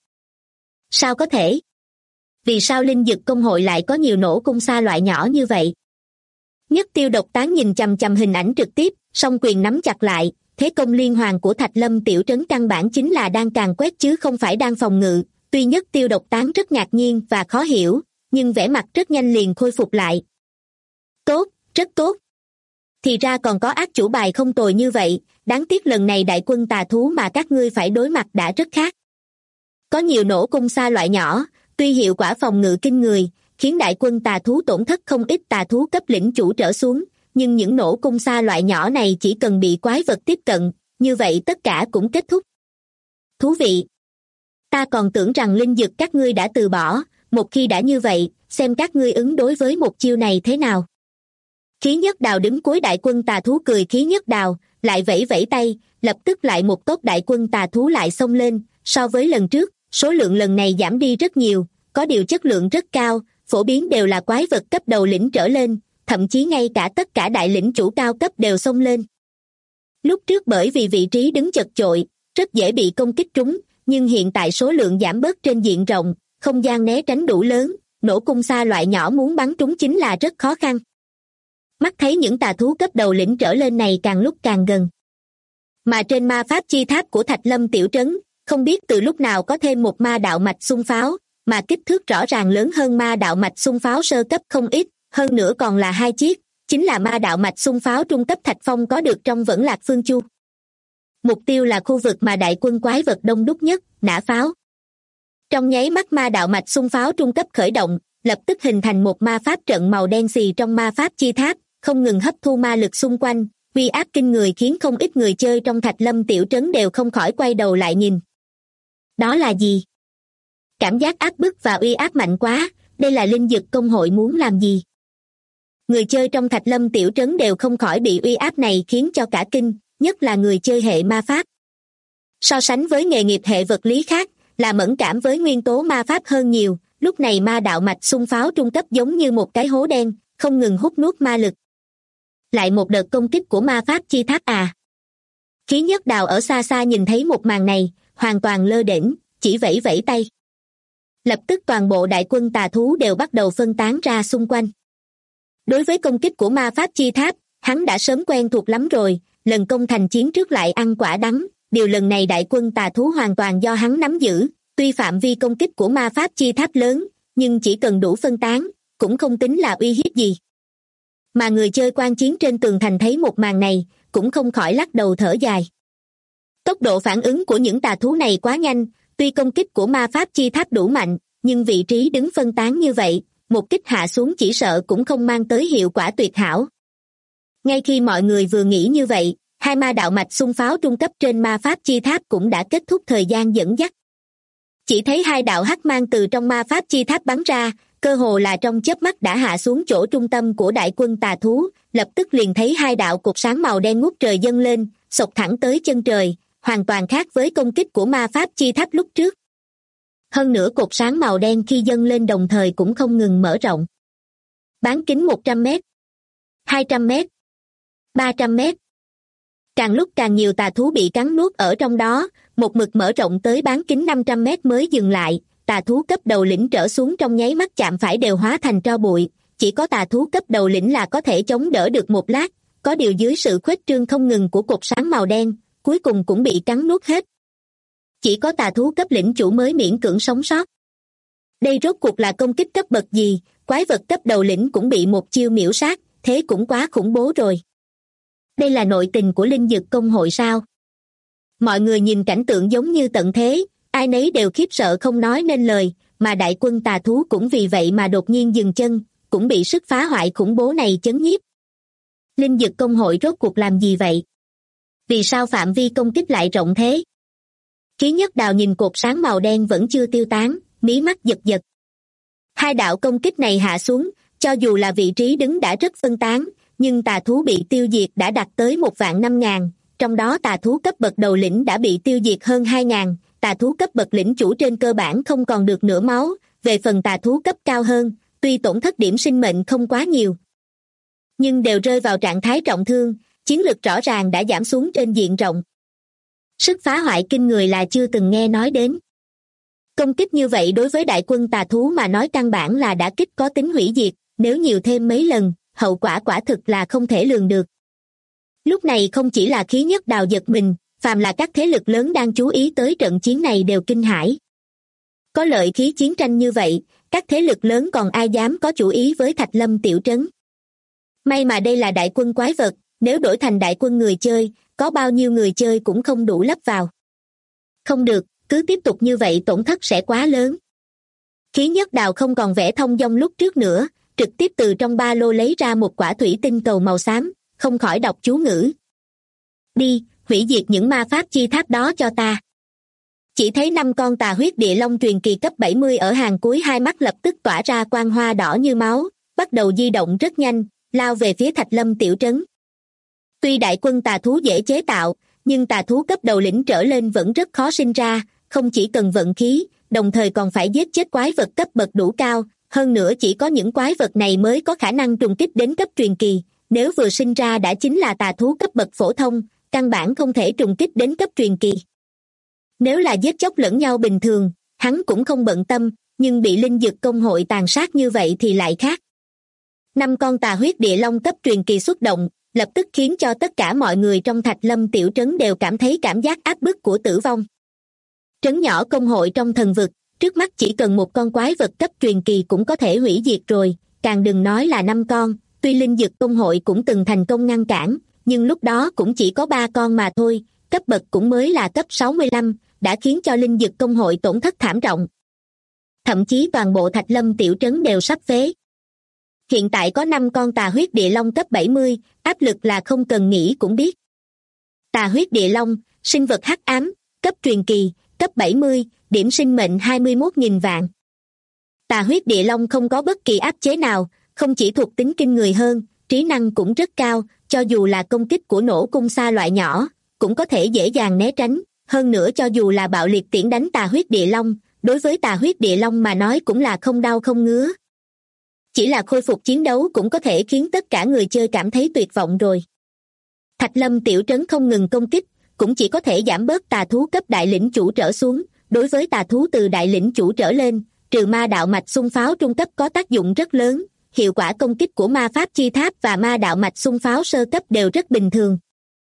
B: Sao có thể? Vì sao Linh Dực công hội lại có nhiều nổ cung xa loại nhỏ như vậy? Nhất Tiêu Độc Tán nhìn chằm chằm hình ảnh trực tiếp, song quyền nắm chặt lại, thế công liên hoàn của Thạch Lâm tiểu trấn căn bản chính là đang càn quét chứ không phải đang phòng ngự. Tuy Nhất Tiêu Độc Tán rất ngạc nhiên và khó hiểu, nhưng vẻ mặt rất nhanh liền khôi phục lại. Tốt, rất tốt. Thì ra còn có ác chủ bài không tồi như vậy, đáng tiếc lần này đại quân tà thú mà các ngươi phải đối mặt đã rất khác. Có nhiều nổ cung xa loại nhỏ, tuy hiệu quả phòng ngự kinh người, khiến đại quân tà thú tổn thất không ít tà thú cấp lĩnh chủ trở xuống, nhưng những nổ cung xa loại nhỏ này chỉ cần bị quái vật tiếp cận, như vậy tất cả cũng kết thúc. Thú vị. Ta còn tưởng rằng Linh Dực các ngươi đã từ bỏ, một khi đã như vậy, xem các ngươi ứng đối với một chiêu này thế nào. Khí Nhất Đào đứng cuối đại quân tà thú cười Khí Nhất Đào, lại vẫy vẫy tay, lập tức lại một tốp đại quân tà thú lại xông lên, so với lần trước, số lượng lần này giảm đi rất nhiều, có điều chất lượng rất cao, phổ biến đều là quái vật cấp đầu lĩnh trở lên, thậm chí ngay cả tất cả đại lĩnh chủ cao cấp đều xông lên. Lúc trước bởi vì vị trí đứng chật chội, rất dễ bị công kích trúng, nhưng hiện tại số lượng giảm bớt trên diện rộng, không gian né tránh đủ lớn, nổ cung xa loại nhỏ muốn bắn trúng chính là rất khó khăn. Mắt thấy những tà thú cấp đầu lĩnh trở lên này càng lúc càng gần. Mà trên ma pháp chi tháp của Thạch Lâm tiểu trấn, không biết từ lúc nào có thêm một ma đạo mạch xung pháo, mà kích thước rõ ràng lớn hơn ma đạo mạch xung pháo sơ cấp không ít, hơn nữa còn là 2 chiếc, chính là ma đạo mạch xung pháo trung cấp Thạch Phong có được trong Vẫn Lạc Phương Chu. Mục tiêu là khu vực mà đại quân quái vật đông đúc nhất, nã pháo. Trong nháy mắt ma đạo mạch xung pháo trung cấp khởi động, lập tức hình thành một ma pháp trận màu đen xì trong ma pháp chi tháp, không ngừng hấp thu ma lực xung quanh, uy áp kinh người khiến không ít người chơi trong Thạch Lâm tiểu trấn đều không khỏi quay đầu lại nhìn. Đó là gì? Cảm giác áp bức và uy áp mạnh quá, đây là Linh Dực công hội muốn làm gì? Người chơi trong Thạch Lâm tiểu trấn đều không khỏi bị uy áp này khiến cho cả kinh, nhất là người chơi hệ ma pháp. So sánh với nghề nghiệp hệ vật lý khác, là mẫn cảm với nguyên tố ma pháp hơn nhiều, lúc này ma đạo mạch xung pháo trung cấp giống như một cái hố đen, không ngừng hút nuốt ma lực. Lại một đợt công kích của ma pháp chi tháp à? Khí Nhất Đào ở xa xa nhìn thấy một màn này, hoàn toàn lơ đễnh, chỉ vẫy vẫy tay. Lập tức toàn bộ đại quân tà thú đều bắt đầu phân tán ra xung quanh. Đối với công kích của ma pháp chi tháp, hắn đã sớm quen thuộc lắm rồi, lần công thành chiến trước lại ăn quả đắng, điều lần này đại quân tà thú hoàn toàn do hắn nắm giữ, tuy phạm vi công kích của ma pháp chi tháp lớn, nhưng chỉ cần đủ phân tán, cũng không tính là uy hiếp gì. Mà người chơi quan chiến trên tường thành thấy một màn này, cũng không khỏi lắc đầu thở dài. Tốc độ phản ứng của những tà thú này quá nhanh, tuy công kích của ma pháp chi tháp đủ mạnh, nhưng vị trí đứng phân tán như vậy, một kích hạ xuống chỉ sợ cũng không mang tới hiệu quả tuyệt hảo. Ngay khi mọi người vừa nghĩ như vậy, hai ma đạo mạch xung pháo trung cấp trên ma pháp chi tháp cũng đã kết thúc thời gian dẫn dắt. Chỉ thấy hai đạo hắc mang từ trong ma pháp chi tháp bắn ra, cơ hồ là trong chớp mắt đã hạ xuống chỗ trung tâm của đại quân tà thú, lập tức liền thấy hai đạo cột sáng màu đen ngút trời dâng lên, xộc thẳng tới chân trời, hoàn toàn khác với công kích của ma pháp chi tháp lúc trước. Hơn nữa cột sáng màu đen khi dâng lên đồng thời cũng không ngừng mở rộng. Bán kính 100 mét, 200 mét, 300 mét. Càng lúc càng nhiều tà thú bị cắn nuốt ở trong đó, một mực mở rộng tới bán kính 500 mét mới dừng lại. Tà thú cấp đầu lĩnh trở xuống trong nháy mắt chạm phải đều hóa thành tro bụi, chỉ có tà thú cấp đầu lĩnh là có thể chống đỡ được một lát, có điều dưới sự khuếch trương không ngừng của cột sáng màu đen, cuối cùng cũng bị cắn nuốt hết. Chỉ có tà thú cấp lĩnh chủ mới miễn cưỡng sống sót. Đây rốt cuộc là công kích cấp bậc gì, quái vật cấp đầu lĩnh cũng bị một chiêu miểu sát, thế cũng quá khủng bố rồi. Đây là nội tình của linh dược công hội sao? Mọi người nhìn cảnh tượng giống như tận thế, ai nấy đều khiếp sợ không nói nên lời, mà đại quân tà thú cũng vì vậy mà đột nhiên dừng chân, cũng bị sức phá hoại khủng bố này chấn nhiếp. Linh dược công hội rốt cuộc làm gì vậy? Vì sao phạm vi công kích lại rộng thế? Khí Nhất Đào nhìn cột sáng màu đen vẫn chưa tiêu tán, mí mắt giật giật. Hai đạo công kích này hạ xuống, cho dù là vị trí đứng đã rất phân tán, nhưng tà thú bị tiêu diệt đã đạt tới 1.500.000, trong đó tà thú cấp bậc đầu lĩnh đã bị tiêu diệt hơn 2.000, tà thú cấp bậc lĩnh chủ trên cơ bản không còn được nửa máu, về phần tà thú cấp cao hơn, tuy tổn thất điểm sinh mệnh không quá nhiều, nhưng đều rơi vào trạng thái trọng thương, chiến lực rõ ràng đã giảm xuống trên diện rộng. Sức phá hoại kinh người là chưa từng nghe nói đến. Công kích như vậy đối với đại quân tà thú mà nói căn bản là đả kích có tính hủy diệt, nếu nhiều thêm mấy lần, hậu quả quả thực là không thể lường được. Lúc này không chỉ là Khí Nhất Đào giật mình, phàm là các thế lực lớn đang chú ý tới trận chiến này đều kinh hãi. Có lợi khí chiến tranh như vậy, các thế lực lớn còn ai dám có chủ ý với Thạch Lâm tiểu trấn. May mà đây là đại quân quái vật, nếu đổi thành đại quân người chơi, có bao nhiêu người chơi cũng không đủ lấp vào. Không được, cứ tiếp tục như vậy tổn thất sẽ quá lớn. Khí Nhất Đào không còn vẻ thông dong lúc trước nữa, trực tiếp từ trong ba lô lấy ra một quả thủy tinh cầu màu xám, không khỏi đọc chú ngữ. Đi, hủy diệt những ma pháp chi tháp đó cho ta. Chỉ thấy 5 con tà huyết địa long truyền kỳ cấp 70 ở hàng cuối hai mắt lập tức tỏa ra quang hoa đỏ như máu, bắt đầu di động rất nhanh, lao về phía Thạch Lâm tiểu trấn. Tuy đại quân tà thú dễ chế tạo, nhưng tà thú cấp đầu lĩnh trở lên vẫn rất khó sinh ra, không chỉ cần vận khí, đồng thời còn phải giết chết quái vật cấp bậc đủ cao, hơn nữa chỉ có những quái vật này mới có khả năng trùng kích đến cấp truyền kỳ, nếu vừa sinh ra đã chính là tà thú cấp bậc phổ thông, căn bản không thể trùng kích đến cấp truyền kỳ. Nếu là giết chóc lẫn nhau bình thường, hắn cũng không bận tâm, nhưng bị linh dược công hội tàn sát như vậy thì lại khác. 5 con tà huyết địa long cấp truyền kỳ xuất động, lập tức khiến cho tất cả mọi người trong Thạch Lâm tiểu trấn đều cảm thấy cảm giác áp bức của tử vong. Trấn nhỏ công hội trong thần vực, trước mắt chỉ cần một con quái vật cấp truyền kỳ cũng có thể hủy diệt rồi, càng đừng nói là 5 con, tuy linh dược công hội cũng từng thành công ngăn cản, nhưng lúc đó cũng chỉ có 3 con mà thôi, cấp bậc cũng mới là cấp 65, đã khiến cho linh dược công hội tổn thất thảm trọng. Thậm chí toàn bộ Thạch Lâm tiểu trấn đều sắp phế. Hiện tại có 5 con tà huyết địa long cấp 70, áp lực là không cần nghĩ cũng biết. Tà huyết địa long, sinh vật hắc ám, cấp truyền kỳ, cấp 70, điểm sinh mệnh 21.000 vạn. Tà huyết địa long không có bất kỳ áp chế nào, không chỉ thuộc tính kinh người hơn, trí năng cũng rất cao, cho dù là công kích của nổ cung xa loại nhỏ, cũng có thể dễ dàng né tránh, hơn nữa cho dù là bạo liệt tiễn đánh tà huyết địa long, đối với tà huyết địa long mà nói cũng là không đau không ngứa. Chỉ là khôi phục chiến đấu cũng có thể khiến tất cả người chơi cảm thấy tuyệt vọng rồi. Thạch Lâm tiểu trấn không ngừng công kích, cũng chỉ có thể giảm bớt tà thú cấp đại lĩnh chủ trở xuống, đối với tà thú từ đại lĩnh chủ trở lên, trừ ma đạo mạch xung pháo trung cấp có tác dụng rất lớn, hiệu quả công kích của ma pháp chi tháp và ma đạo mạch xung pháo sơ cấp đều rất bình thường.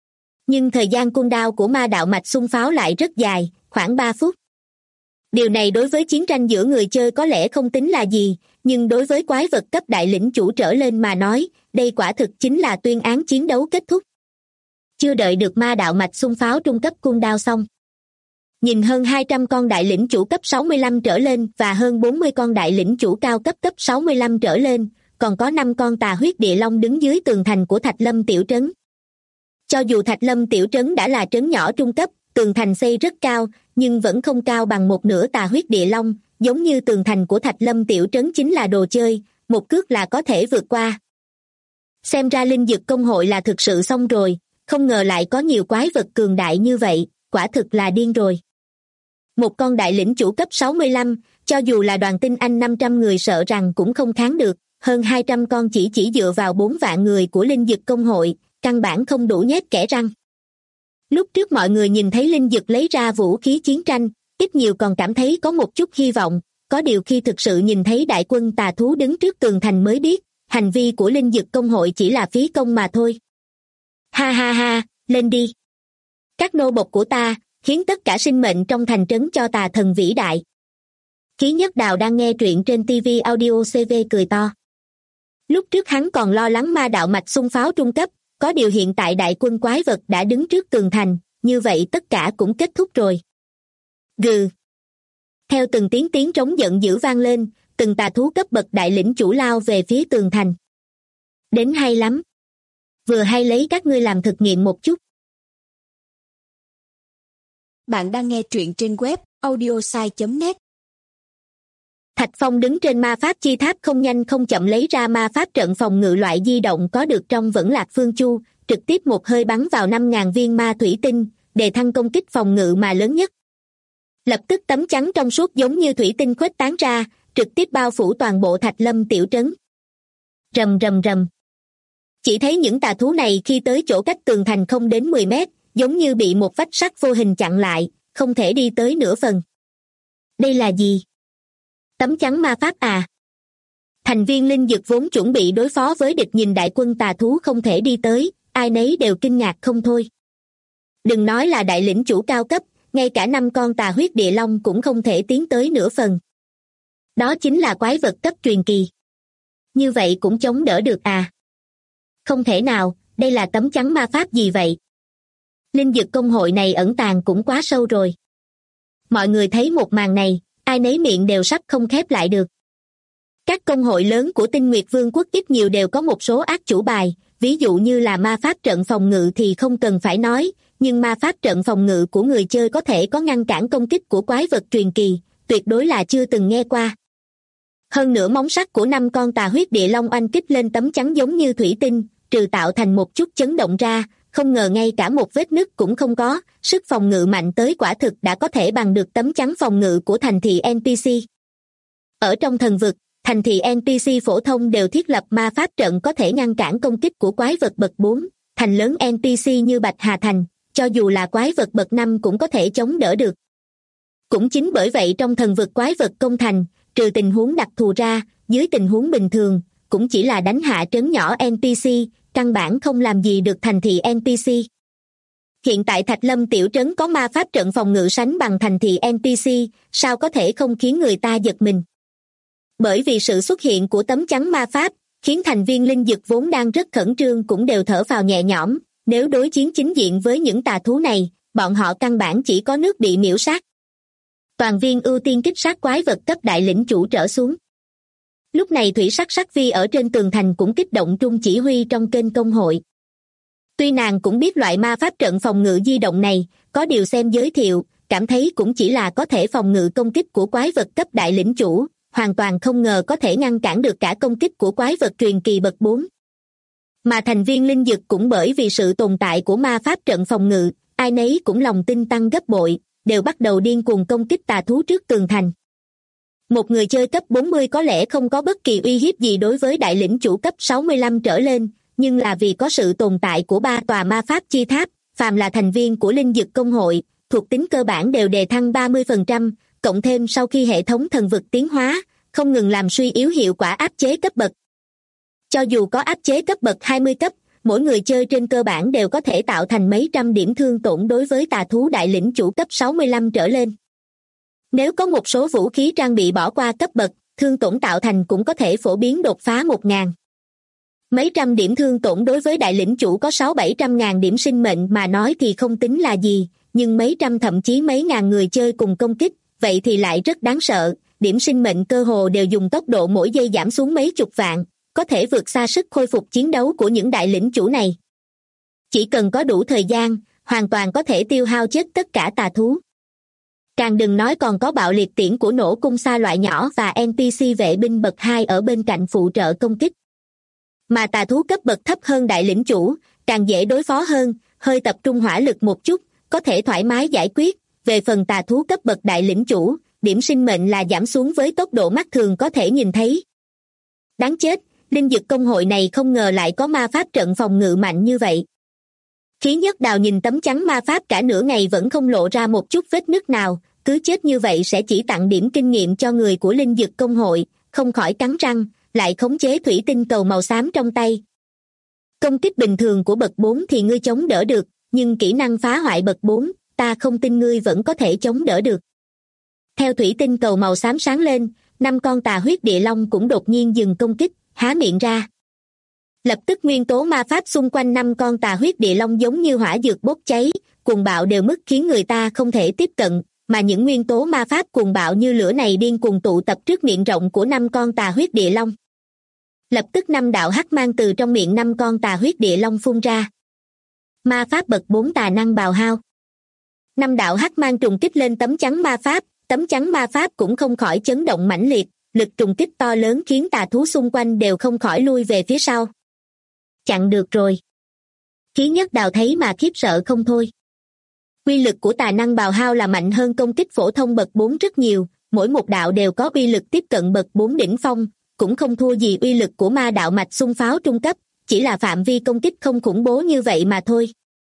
B: Nhưng thời gian cooldown của ma đạo mạch xung pháo lại rất dài, khoảng 3 phút. Điều này đối với chiến tranh giữa người chơi có lẽ không tính là gì, nhưng đối với quái vật cấp đại lĩnh chủ trở lên mà nói, đây quả thực chính là tuyên án chiến đấu kết thúc. Chưa đợi được ma đạo mạch xung pháo trung cấp cooldown xong. Nhìn hơn 200 con đại lĩnh chủ cấp 65 trở lên và hơn 40 con đại lĩnh chủ cao cấp 65 trở lên, còn có 5 con tà huyết địa long đứng dưới tường thành của Thạch Lâm tiểu trấn. Cho dù Thạch Lâm tiểu trấn đã là trấn nhỏ trung cấp, tường thành xây rất cao, nhưng vẫn không cao bằng một nửa tà huyết địa long, giống như tường thành của Thạch Lâm tiểu trấn chính là đồ chơi, một cước là có thể vượt qua. Xem ra linh dực công hội là thực sự xong rồi, không ngờ lại có nhiều quái vật cường đại như vậy, quả thực là điên rồi. Một con đại lĩnh chủ cấp 65, cho dù là đoàn tinh anh 500 người sợ rằng cũng không kháng được, hơn 200 con chỉ dựa vào 4 vạn người của linh dực công hội, căn bản không đủ nhét kẽ răng. Lúc trước mọi người nhìn thấy linh dực lấy ra vũ khí chiến tranh, ít nhiều còn cảm thấy có một chút hy vọng, có điều khi thực sự nhìn thấy đại quân tà thú đứng trước tường thành mới biết, hành vi của linh dực công hội chỉ là phí công mà thôi. Ha ha ha, lên đi. Các nô bộc của ta, hiến tất cả sinh mệnh trong thành trấn cho tà thần vĩ đại. Khí Nhất Đào đang nghe truyện trên TV Audio CV cười to. Lúc trước hắn còn lo lắng ma đạo mạch xung pháo trung cấp, có điều hiện tại đại quân quái vật đã đứng trước tường thành, như vậy tất cả cũng kết thúc rồi. Gừ. Theo từng tiếng trống giận dữ vang lên, từng tà thú cấp bậc đại lĩnh chủ lao về phía tường thành. Đến hay lắm. Vừa hay lấy các ngươi làm thực nghiệm một chút.
C: Bạn đang nghe truyện trên web audiosai.net.
B: Thạch Phong đứng trên ma pháp chi tháp không nhanh không chậm lấy ra ma pháp trận phòng ngự loại di động có được trong Vẫn Lạc Phương Chu, trực tiếp một hơi bắn vào 5.000 viên ma thủy tinh, đề thăng công kích phòng ngự mà lớn nhất. Lập tức tấm chắn trong suốt giống như thủy tinh khuếch tán ra, trực tiếp bao phủ toàn bộ Thạch Lâm tiểu trấn. Rầm rầm rầm. Chỉ thấy những tà thú này khi tới chỗ cách tường thành không đến 10 mét, giống như bị một vách sắt vô hình chặn lại, không thể đi tới nửa phần. Đây là gì? Tấm chắn ma pháp à? Thành viên linh dực vốn chuẩn bị đối phó với địch nhìn đại quân tà thú không thể đi tới, ai nấy đều kinh ngạc không thôi. Đừng nói là đại lĩnh chủ cao cấp, ngay cả 5 con tà huyết địa long cũng không thể tiến tới nửa phần. Đó chính là quái vật cấp truyền kỳ. Như vậy cũng chống đỡ được à? Không thể nào, đây là tấm chắn ma pháp gì vậy? Linh dực công hội này ẩn tàng cũng quá sâu rồi. Mọi người thấy một màn này, ai nấy miệng đều sắp không khép lại được. Các công hội lớn của Tinh Nguyệt Vương quốc ít nhiều đều có một số ác chủ bài, ví dụ như là ma pháp trận phòng ngự thì không cần phải nói, nhưng ma pháp trận phòng ngự của người chơi có thể có ngăn cản công kích của quái vật truyền kỳ, tuyệt đối là chưa từng nghe qua. Hơn nữa móng sắt của 5 con tà huyết địa long oanh kích lên tấm chắn giống như thủy tinh, trừ tạo thành một chút chấn động ra, không ngờ ngay cả một vết nứt cũng không có, sức phòng ngự mạnh tới quả thực đã có thể bằng được tấm chắn phòng ngự của thành thị NPC. Ở trong thần vực, thành thị NPC phổ thông đều thiết lập ma pháp trận có thể ngăn cản công kích của quái vật bậc 4, thành lớn NPC như Bạch Hà Thành, cho dù là quái vật bậc 5 cũng có thể chống đỡ được. Cũng chính bởi vậy trong thần vực quái vật công thành, trừ tình huống đặc thù ra, dưới tình huống bình thường, cũng chỉ là đánh hạ trấn nhỏ NPC, căn bản không làm gì được thành thị NPC. Hiện tại Thạch Lâm tiểu trấn có ma pháp trận phòng ngự sánh bằng thành thị NPC, sao có thể không khiến người ta giật mình. Bởi vì sự xuất hiện của tấm chắn ma pháp, khiến thành viên linh dực vốn đang rất khẩn trương cũng đều thở phào nhẹ nhõm, nếu đối chiến chính diện với những tà thú này, bọn họ căn bản chỉ có nước bị miễu sát. Toàn viên ưu tiên kích sát quái vật cấp đại lĩnh chủ trở xuống. Lúc này Thủy Sắc Sắc Vi ở trên tường thành cũng kích động trung chỉ huy trong kênh công hội. Tuy nàng cũng biết loại ma pháp trận phòng ngự di động này, có điều xem giới thiệu, cảm thấy cũng chỉ là có thể phòng ngự công kích của quái vật cấp đại lĩnh chủ, hoàn toàn không ngờ có thể ngăn cản được cả công kích của quái vật truyền kỳ bậc 4. Mà thành viên linh dực cũng bởi vì sự tồn tại của ma pháp trận phòng ngự, ai nấy cũng lòng tin tăng gấp bội, đều bắt đầu điên cuồng công kích tà thú trước tường thành. Một người chơi cấp 40 có lẽ không có bất kỳ uy hiếp gì đối với đại lĩnh chủ cấp 65 trở lên, nhưng là vì có sự tồn tại của 3 tòa ma pháp chi tháp, phàm là thành viên của linh dực công hội, thuộc tính cơ bản đều đề thăng 30%, cộng thêm sau khi hệ thống thần vực tiến hóa, không ngừng làm suy yếu hiệu quả áp chế cấp bậc. Cho dù có áp chế cấp bậc 20 cấp, mỗi người chơi trên cơ bản đều có thể tạo thành mấy trăm điểm thương tổn đối với tà thú đại lĩnh chủ cấp 65 trở lên. Nếu có một số vũ khí trang bị bỏ qua cấp bậc, thương tổn tạo thành cũng có thể phổ biến đột phá 1.000. Mấy trăm điểm thương tổn đối với đại lĩnh chủ có 600-700 ngàn điểm sinh mệnh mà nói thì không tính là gì, nhưng mấy trăm thậm chí mấy ngàn người chơi cùng công kích, vậy thì lại rất đáng sợ. Điểm sinh mệnh cơ hồ đều dùng tốc độ mỗi giây giảm xuống mấy chục vạn, có thể vượt xa sức khôi phục chiến đấu của những đại lĩnh chủ này. Chỉ cần có đủ thời gian, hoàn toàn có thể tiêu hao chết tất cả tà thú. Càng đừng nói còn có bạo liệt tiễn của nổ cung xa loại nhỏ và NPC vệ binh bậc 2 ở bên cạnh phụ trợ công kích. Mà tà thú cấp bậc thấp hơn đại lĩnh chủ, càng dễ đối phó hơn, hơi tập trung hỏa lực một chút, có thể thoải mái giải quyết. Về phần tà thú cấp bậc đại lĩnh chủ, điểm sinh mệnh là giảm xuống với tốc độ mắt thường có thể nhìn thấy. Đáng chết, linh dực công hội này không ngờ lại có ma pháp trận phòng ngự mạnh như vậy. Khí Nhất Đào nhìn tấm chắn ma pháp cả nửa ngày vẫn không lộ ra một chút vết nứt nào, cứ chết như vậy sẽ chỉ tặng điểm kinh nghiệm cho người của linh dực công hội, không khỏi cắn răng, lại khống chế thủy tinh cầu màu xám trong tay. Công kích bình thường của bậc 4 thì ngươi chống đỡ được, nhưng kỹ năng phá hoại bậc 4, ta không tin ngươi vẫn có thể chống đỡ được. Theo thủy tinh cầu màu xám sáng lên, 5 con tà huyết địa long cũng đột nhiên dừng công kích, há miệng ra. Lập tức nguyên tố ma pháp xung quanh 5 con tà huyết địa long giống như hỏa dược bốc cháy, cuồng bạo đều mức khiến người ta không thể tiếp cận, mà những nguyên tố ma pháp cuồng bạo như lửa này điên cuồng tụ tập trước miệng rộng của 5 con tà huyết địa long. Lập tức 5 đạo hắc mang từ trong miệng 5 con tà huyết địa long phun ra. Ma pháp bậc 4 tà năng bào hao. 5 đạo hắc mang trùng kích lên tấm chắn ma pháp, tấm chắn ma pháp cũng không khỏi chấn động mãnh liệt, lực trùng kích to lớn khiến tà thú xung quanh đều không khỏi lui về phía sau. Chặn được rồi. Khí Nhất Đào thấy mà khiếp sợ không thôi. Uy lực của tà năng bào hao là mạnh hơn công kích phổ thông bậc 4 rất nhiều, mỗi một đạo đều có uy lực tiếp cận bậc 4 đỉnh phong, cũng không thua gì uy lực của ma đạo mạch xung pháo trung cấp, chỉ là phạm vi công kích không khủng bố như vậy mà thôi.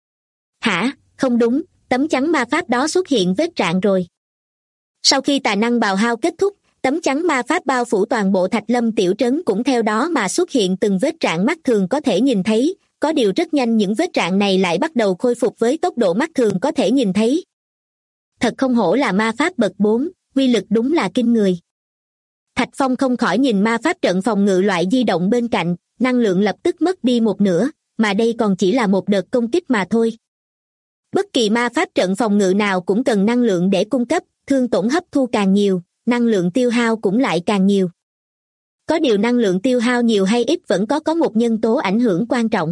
B: Hả, không đúng, tấm chắn ma pháp đó xuất hiện vết rạn rồi. Sau khi tà năng bào hao kết thúc, tấm chắn ma pháp bao phủ toàn bộ Thạch Lâm tiểu trấn cũng theo đó mà xuất hiện từng vết rạn mắt thường có thể nhìn thấy, có điều rất nhanh những vết rạn này lại bắt đầu khôi phục với tốc độ mắt thường có thể nhìn thấy. Thật không hổ là ma pháp bậc 4, uy lực đúng là kinh người. Thạch Phong không khỏi nhìn ma pháp trận phòng ngự loại di động bên cạnh, năng lượng lập tức mất đi một nửa, mà đây còn chỉ là một đợt công kích mà thôi. Bất kỳ ma pháp trận phòng ngự nào cũng cần năng lượng để cung cấp, thương tổn hấp thu càng nhiều, năng lượng tiêu hao cũng lại càng nhiều. Có điều năng lượng tiêu hao nhiều hay ít vẫn có một nhân tố ảnh hưởng quan trọng.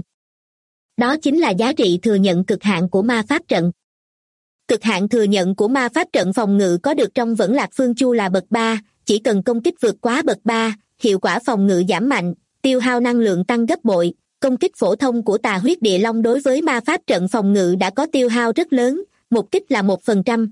B: Đó chính là giá trị thừa nhận cực hạn của ma pháp trận. Cực hạn thừa nhận của ma pháp trận phòng ngự có được trong Vẫn Lạc Phương Chu là bậc 3, chỉ cần công kích vượt quá bậc 3, hiệu quả phòng ngự giảm mạnh, tiêu hao năng lượng tăng gấp bội. Công kích phổ thông của tà huyết địa long đối với ma pháp trận phòng ngự đã có tiêu hao rất lớn, một kích là 1%.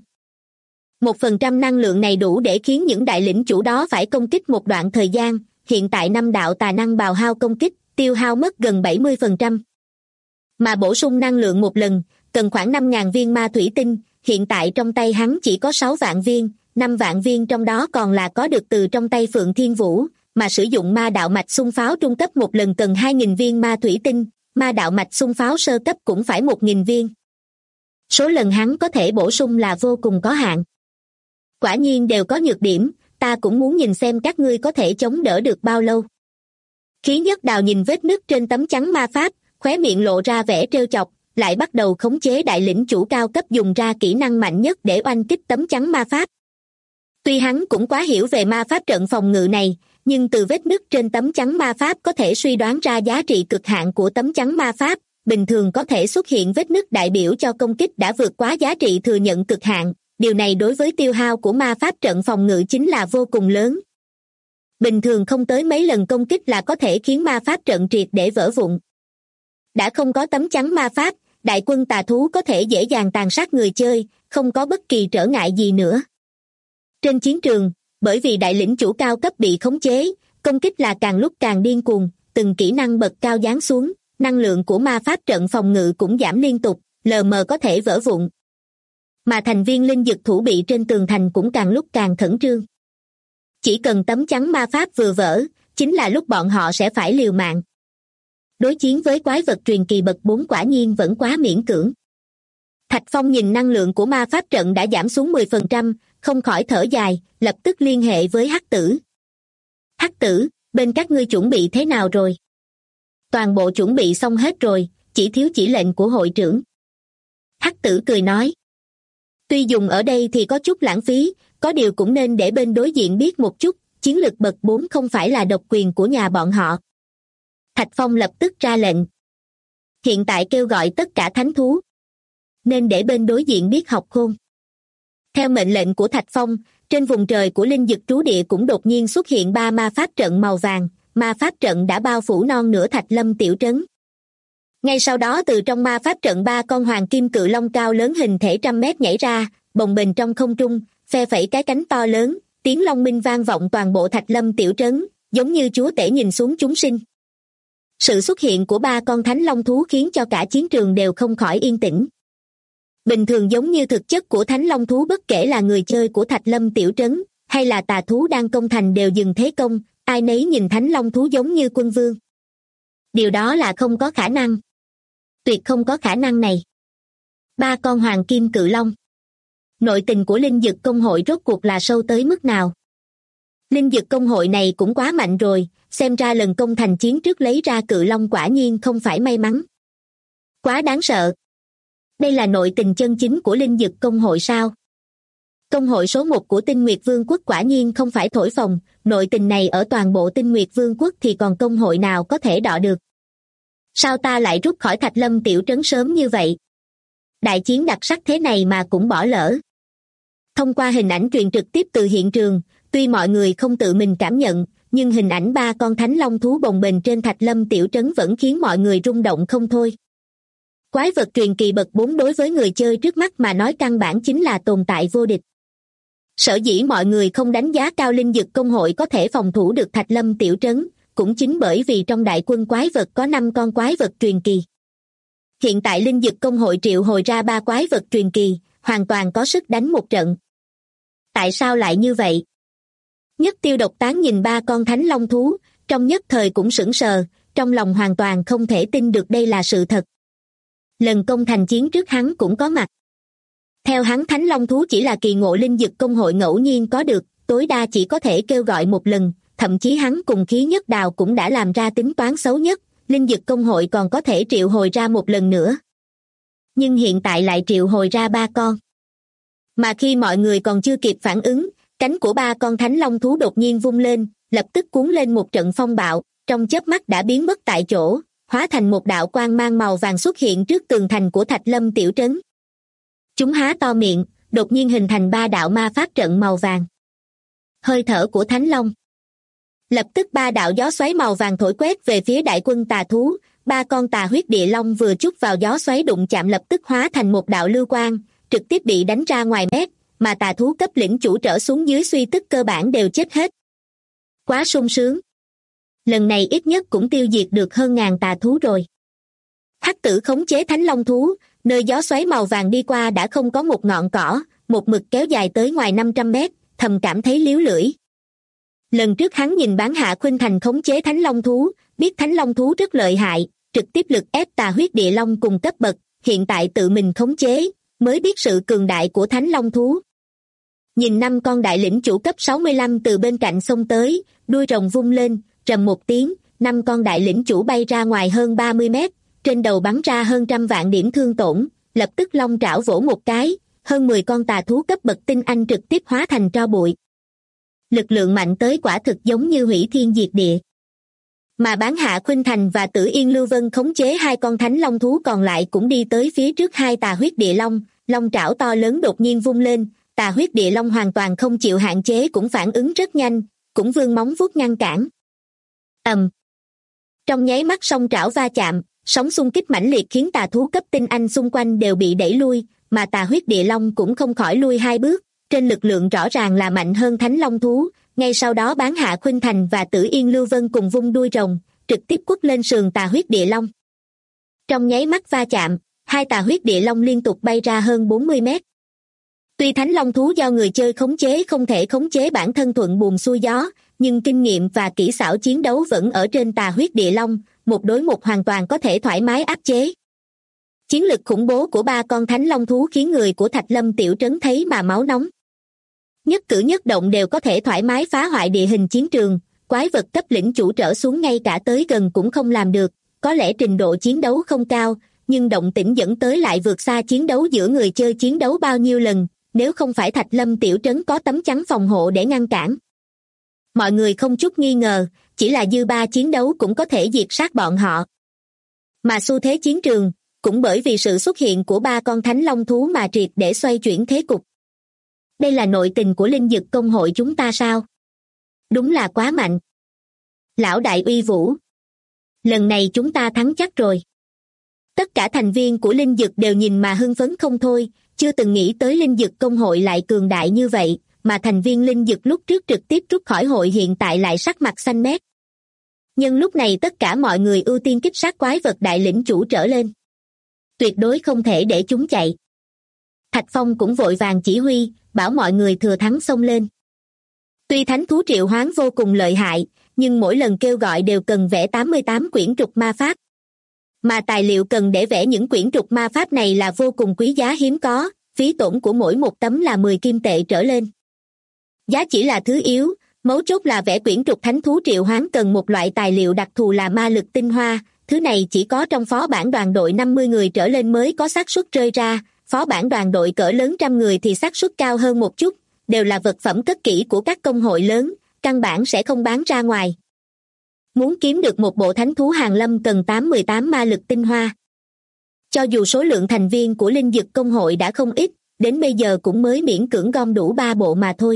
B: 1% năng lượng này đủ để khiến những đại lĩnh chủ đó phải công kích một đoạn thời gian, hiện tại 5 đạo tà năng bào hao công kích, tiêu hao mất gần 70%. Mà bổ sung năng lượng một lần, cần khoảng 5.000 viên ma thủy tinh, hiện tại trong tay hắn chỉ có 6 vạn viên, 5 vạn viên trong đó còn là có được từ trong tay Phượng Thiên Vũ, mà sử dụng ma đạo mạch xung pháo trung cấp một lần cần 2.000 viên ma thủy tinh, ma đạo mạch xung pháo sơ cấp cũng phải 1.000 viên. Số lần hắn có thể bổ sung là vô cùng có hạn. Quả nhiên đều có nhược điểm, ta cũng muốn nhìn xem các ngươi có thể chống đỡ được bao lâu. Khí Nhất Đào nhìn vết nứt trên tấm chắn ma pháp, khóe miệng lộ ra vẻ trêu chọc, lại bắt đầu khống chế đại lĩnh chủ cao cấp dùng ra kỹ năng mạnh nhất để oanh kích tấm chắn ma pháp. Tuy hắn cũng quá hiểu về ma pháp trận phòng ngự này, nhưng từ vết nứt trên tấm chắn ma pháp có thể suy đoán ra giá trị cực hạn của tấm chắn ma pháp, bình thường có thể xuất hiện vết nứt đại biểu cho công kích đã vượt quá giá trị thừa nhận cực hạn, điều này đối với tiêu hao của ma pháp trận phòng ngự chính là vô cùng lớn. Bình thường không tới mấy lần công kích là có thể khiến ma pháp trận triệt để vỡ vụn. Đã không có tấm chắn ma pháp, đại quân tà thú có thể dễ dàng tàn sát người chơi, không có bất kỳ trở ngại gì nữa. Trên chiến trường, bởi vì đại lĩnh chủ cao cấp bị khống chế, công kích là càng lúc càng điên cuồng, từng kỹ năng bậc cao giáng xuống, năng lượng của ma pháp trận phòng ngự cũng giảm liên tục, lờ mờ có thể vỡ vụn. Mà thành viên linh dực thủ bị trên tường thành cũng càng lúc càng khẩn trương. Chỉ cần tấm chắn ma pháp vừa vỡ, chính là lúc bọn họ sẽ phải liều mạng. đối chiến với quái vật truyền kỳ bậc 4 quả nhiên vẫn quá miễn cưỡng. Thạch Phong nhìn năng lượng của ma pháp trận đã giảm xuống 10%, không khỏi thở dài, lập tức liên hệ với Hắc Tử. Hắc Tử, bên các ngươi chuẩn bị thế nào rồi? Toàn bộ chuẩn bị xong hết rồi, chỉ thiếu chỉ lệnh của hội trưởng. Hắc Tử cười nói. Tuy dùng ở đây thì có chút lãng phí, có điều cũng nên để bên đối diện biết một chút, chiến lực bậc 4 không phải là độc quyền của nhà bọn họ. Thạch Phong lập tức ra lệnh. Hiện tại kêu gọi tất cả thánh thú. Nên để bên đối diện biết học khôn. Theo mệnh lệnh của Thạch Phong, trên vùng trời của linh dực trú địa cũng đột nhiên xuất hiện 3 ma pháp trận màu vàng, ma pháp trận đã bao phủ non nửa Thạch Lâm tiểu trấn. Ngay sau đó từ trong ma pháp trận 3 con hoàng kim cự long cao lớn hình thể 100 mét nhảy ra, bồng bềnh trong không trung, phe phẩy cái cánh to lớn, tiếng long minh vang vọng toàn bộ Thạch Lâm tiểu trấn, giống như chúa tể nhìn xuống chúng sinh. Sự xuất hiện của 3 con thánh long thú khiến cho cả chiến trường đều không khỏi yên tĩnh. Bình thường giống như thực chất của thánh long thú, bất kể là người chơi của Thạch Lâm tiểu trấn hay là tà thú đang công thành đều dừng thế công, ai nấy nhìn thánh long thú giống như quân vương. Điều đó là không có khả năng. Tuyệt không có khả năng này. 3 con hoàng kim cự long. Nội tình của linh dực công hội rốt cuộc là sâu tới mức nào? Linh dực công hội này cũng quá mạnh rồi, xem ra lần công thành chiến trước lấy ra cự long quả nhiên không phải may mắn. Quá đáng sợ. Đây là nội tình chân chính của linh dực công hội sao? Công hội số 1 của Tinh Nguyệt Vương quốc quả nhiên không phải thổi phồng, nội tình này ở toàn bộ Tinh Nguyệt Vương quốc thì còn công hội nào có thể đọ được. Sao ta lại rút khỏi Thạch Lâm tiểu trấn sớm như vậy? Đại chiến đặc sắc thế này mà cũng bỏ lỡ. Thông qua hình ảnh truyền trực tiếp từ hiện trường, tuy mọi người không tự mình cảm nhận, nhưng hình ảnh 3 con thánh long thú bồng bềnh trên Thạch Lâm tiểu trấn vẫn khiến mọi người rung động không thôi. Quái vật truyền kỳ bậc 4 đối với người chơi trước mắt mà nói căn bản chính là tồn tại vô địch. Sở dĩ mọi người không đánh giá cao linh dực công hội có thể phòng thủ được Thạch Lâm tiểu trấn, cũng chính bởi vì trong đại quân quái vật có 5 con quái vật truyền kỳ. Hiện tại linh dực công hội triệu hồi ra 3 quái vật truyền kỳ, hoàn toàn có sức đánh một trận. Tại sao lại như vậy? Nhất Tiêu Độc Tán nhìn 3 con thánh long thú, trong nhất thời cũng sững sờ, trong lòng hoàn toàn không thể tin được đây là sự thật. Lần công thành chiến trước hắn cũng có mặt. Theo hắn thánh long thú chỉ là kỳ ngộ linh dực công hội ngẫu nhiên có được, tối đa chỉ có thể kêu gọi một lần, thậm chí hắn cùng Khí Nhất Đào cũng đã làm ra tính toán xấu nhất, linh dực công hội còn có thể triệu hồi ra một lần nữa. Nhưng hiện tại lại triệu hồi ra 3 con. Mà khi mọi người còn chưa kịp phản ứng, cánh của 3 con thánh long thú đột nhiên vung lên, lập tức cuốn lên một trận phong bạo, trong chớp mắt đã biến mất tại chỗ, hóa thành một đạo quang mang màu vàng xuất hiện trước tường thành của Thạch Lâm tiểu trấn. Chúng há to miệng, đột nhiên hình thành 3 đạo ma pháp trận màu vàng. Hơi thở của Thánh Long. Lập tức 3 đạo gió xoáy màu vàng thổi quét về phía đại quân tà thú, 3 con tà huyết địa long vừa chút vào gió xoáy đụng chạm lập tức hóa thành một đạo lưu quang, trực tiếp bị đánh ra ngoài mét, mà tà thú cấp lĩnh chủ trở xuống dưới suy tức cơ bản đều chết hết. Quá sung sướng. Lần này ít nhất cũng tiêu diệt được hơn 1000 tà thú rồi. Hắc Tử khống chế thánh long thú, nơi gió xoáy màu vàng đi qua đã không có một ngọn cỏ, một mực kéo dài tới ngoài 500 mét, thầm cảm thấy líu lưỡi. Lần trước hắn nhìn Bán Hạ Khuynh Thành khống chế thánh long thú, biết thánh long thú rất lợi hại, trực tiếp lực ép tà huyết địa long cùng cấp bậc, hiện tại tự mình khống chế, mới biết sự cường đại của thánh long thú. Nhìn 5 con đại lĩnh chủ cấp 65 từ bên cạnh xông tới, đuôi rồng vung lên, rầm một tiếng, 5 con đại lĩnh chủ bay ra ngoài hơn 30 mét, trên đầu bắn ra hơn 100 vạn điểm thương tổn, lập tức long trảo vỗ một cái, hơn 10 con tà thú cấp bậc tinh anh trực tiếp hóa thành tro bụi. Lực lượng mạnh tới quả thực giống như hủy thiên diệt địa. Mà Bán Hạ Khuynh Thành và Tử Yên Lưu Vân khống chế 2 con thánh long thú còn lại cũng đi tới phía trước 2 tà huyết địa long, long trảo to lớn đột nhiên vung lên, tà huyết địa long hoàn toàn không chịu hạn chế cũng phản ứng rất nhanh, cũng vươn móng vuốt ngăn cản. Trong nháy mắt song trảo va chạm, sóng xung kích mãnh liệt khiến tà thú cấp tinh anh xung quanh đều bị đẩy lui, mà tà huyết địa long cũng không khỏi lui 2 bước, trên lực lượng rõ ràng là mạnh hơn thánh long thú. Ngay sau đó Bán Hạ Khuynh Thành và Tử Yên Lưu Vân cùng vung đuôi rồng, trực tiếp quất lên sườn tà huyết địa long. Trong nháy mắt va chạm, 2 tà huyết địa long liên tục bay ra hơn 40 mét. Tuy thánh long thú do người chơi khống chế không thể khống chế bản thân thuận buồm xuôi gió, nhưng kinh nghiệm và kỹ xảo chiến đấu vẫn ở trên tà huyết địa long, một đối một hoàn toàn có thể thoải mái áp chế. Chiến lực khủng bố của ba con thánh long thú khiến người của Thạch Lâm tiểu trấn thấy mà máu nóng. Nhất cử nhất động đều có thể thoải mái phá hoại địa hình chiến trường, quái vật cấp lĩnh chủ trở xuống ngay cả tới gần cũng không làm được, có lẽ trình độ chiến đấu không cao, nhưng động tĩnh dẫn tới lại vượt xa chiến đấu giữa người chơi chiến đấu bao nhiêu lần, nếu không phải Thạch Lâm tiểu trấn có tấm chắn phòng hộ để ngăn cản. Mọi người không chút nghi ngờ, chỉ là dư ba chiến đấu cũng có thể diệt sát bọn họ. Mà xu thế chiến trường, cũng bởi vì sự xuất hiện của ba con thánh long thú mà triệt để xoay chuyển thế cục. Đây là nội tình của linh dực công hội chúng ta sao? Đúng là quá mạnh. Lão đại uy vũ. Lần này chúng ta thắng chắc rồi. Tất cả thành viên của linh dực đều nhìn mà hưng phấn không thôi, chưa từng nghĩ tới linh dực công hội lại cường đại như vậy, mà thành viên linh dực lúc trước trực tiếp rút khỏi hội hiện tại lại sắc mặt xanh mét. Nhưng lúc này tất cả mọi người ưu tiên kích sát quái vật đại lĩnh chủ trở lên. Tuyệt đối không thể để chúng chạy. Thạch Phong cũng vội vàng chỉ huy, bảo mọi người thừa thắng xông lên. Tuy thánh thú triệu hoán vô cùng lợi hại, nhưng mỗi lần kêu gọi đều cần vẽ 88 quyển trục ma pháp. Mà tài liệu cần để vẽ những quyển trục ma pháp này là vô cùng quý giá hiếm có, phí tổn của mỗi một tấm là 10 kim tệ trở lên. Giá chỉ là thứ yếu, mấu chốt là vẽ quyển trục thánh thú triệu hoán cần một loại tài liệu đặc thù là ma lực tinh hoa, thứ này chỉ có trong phó bản đoàn đội 50 người trở lên mới có xác suất rơi ra, phó bản đoàn đội cỡ lớn trăm người thì xác suất cao hơn một chút, đều là vật phẩm cất kỹ của các công hội lớn, căn bản sẽ không bán ra ngoài. Muốn kiếm được một bộ thánh thú hàng lâm cần 18 ma lực tinh hoa. Cho dù số lượng thành viên của linh dực công hội đã không ít, đến bây giờ cũng mới miễn cưỡng gom đủ 3 bộ mà thôi.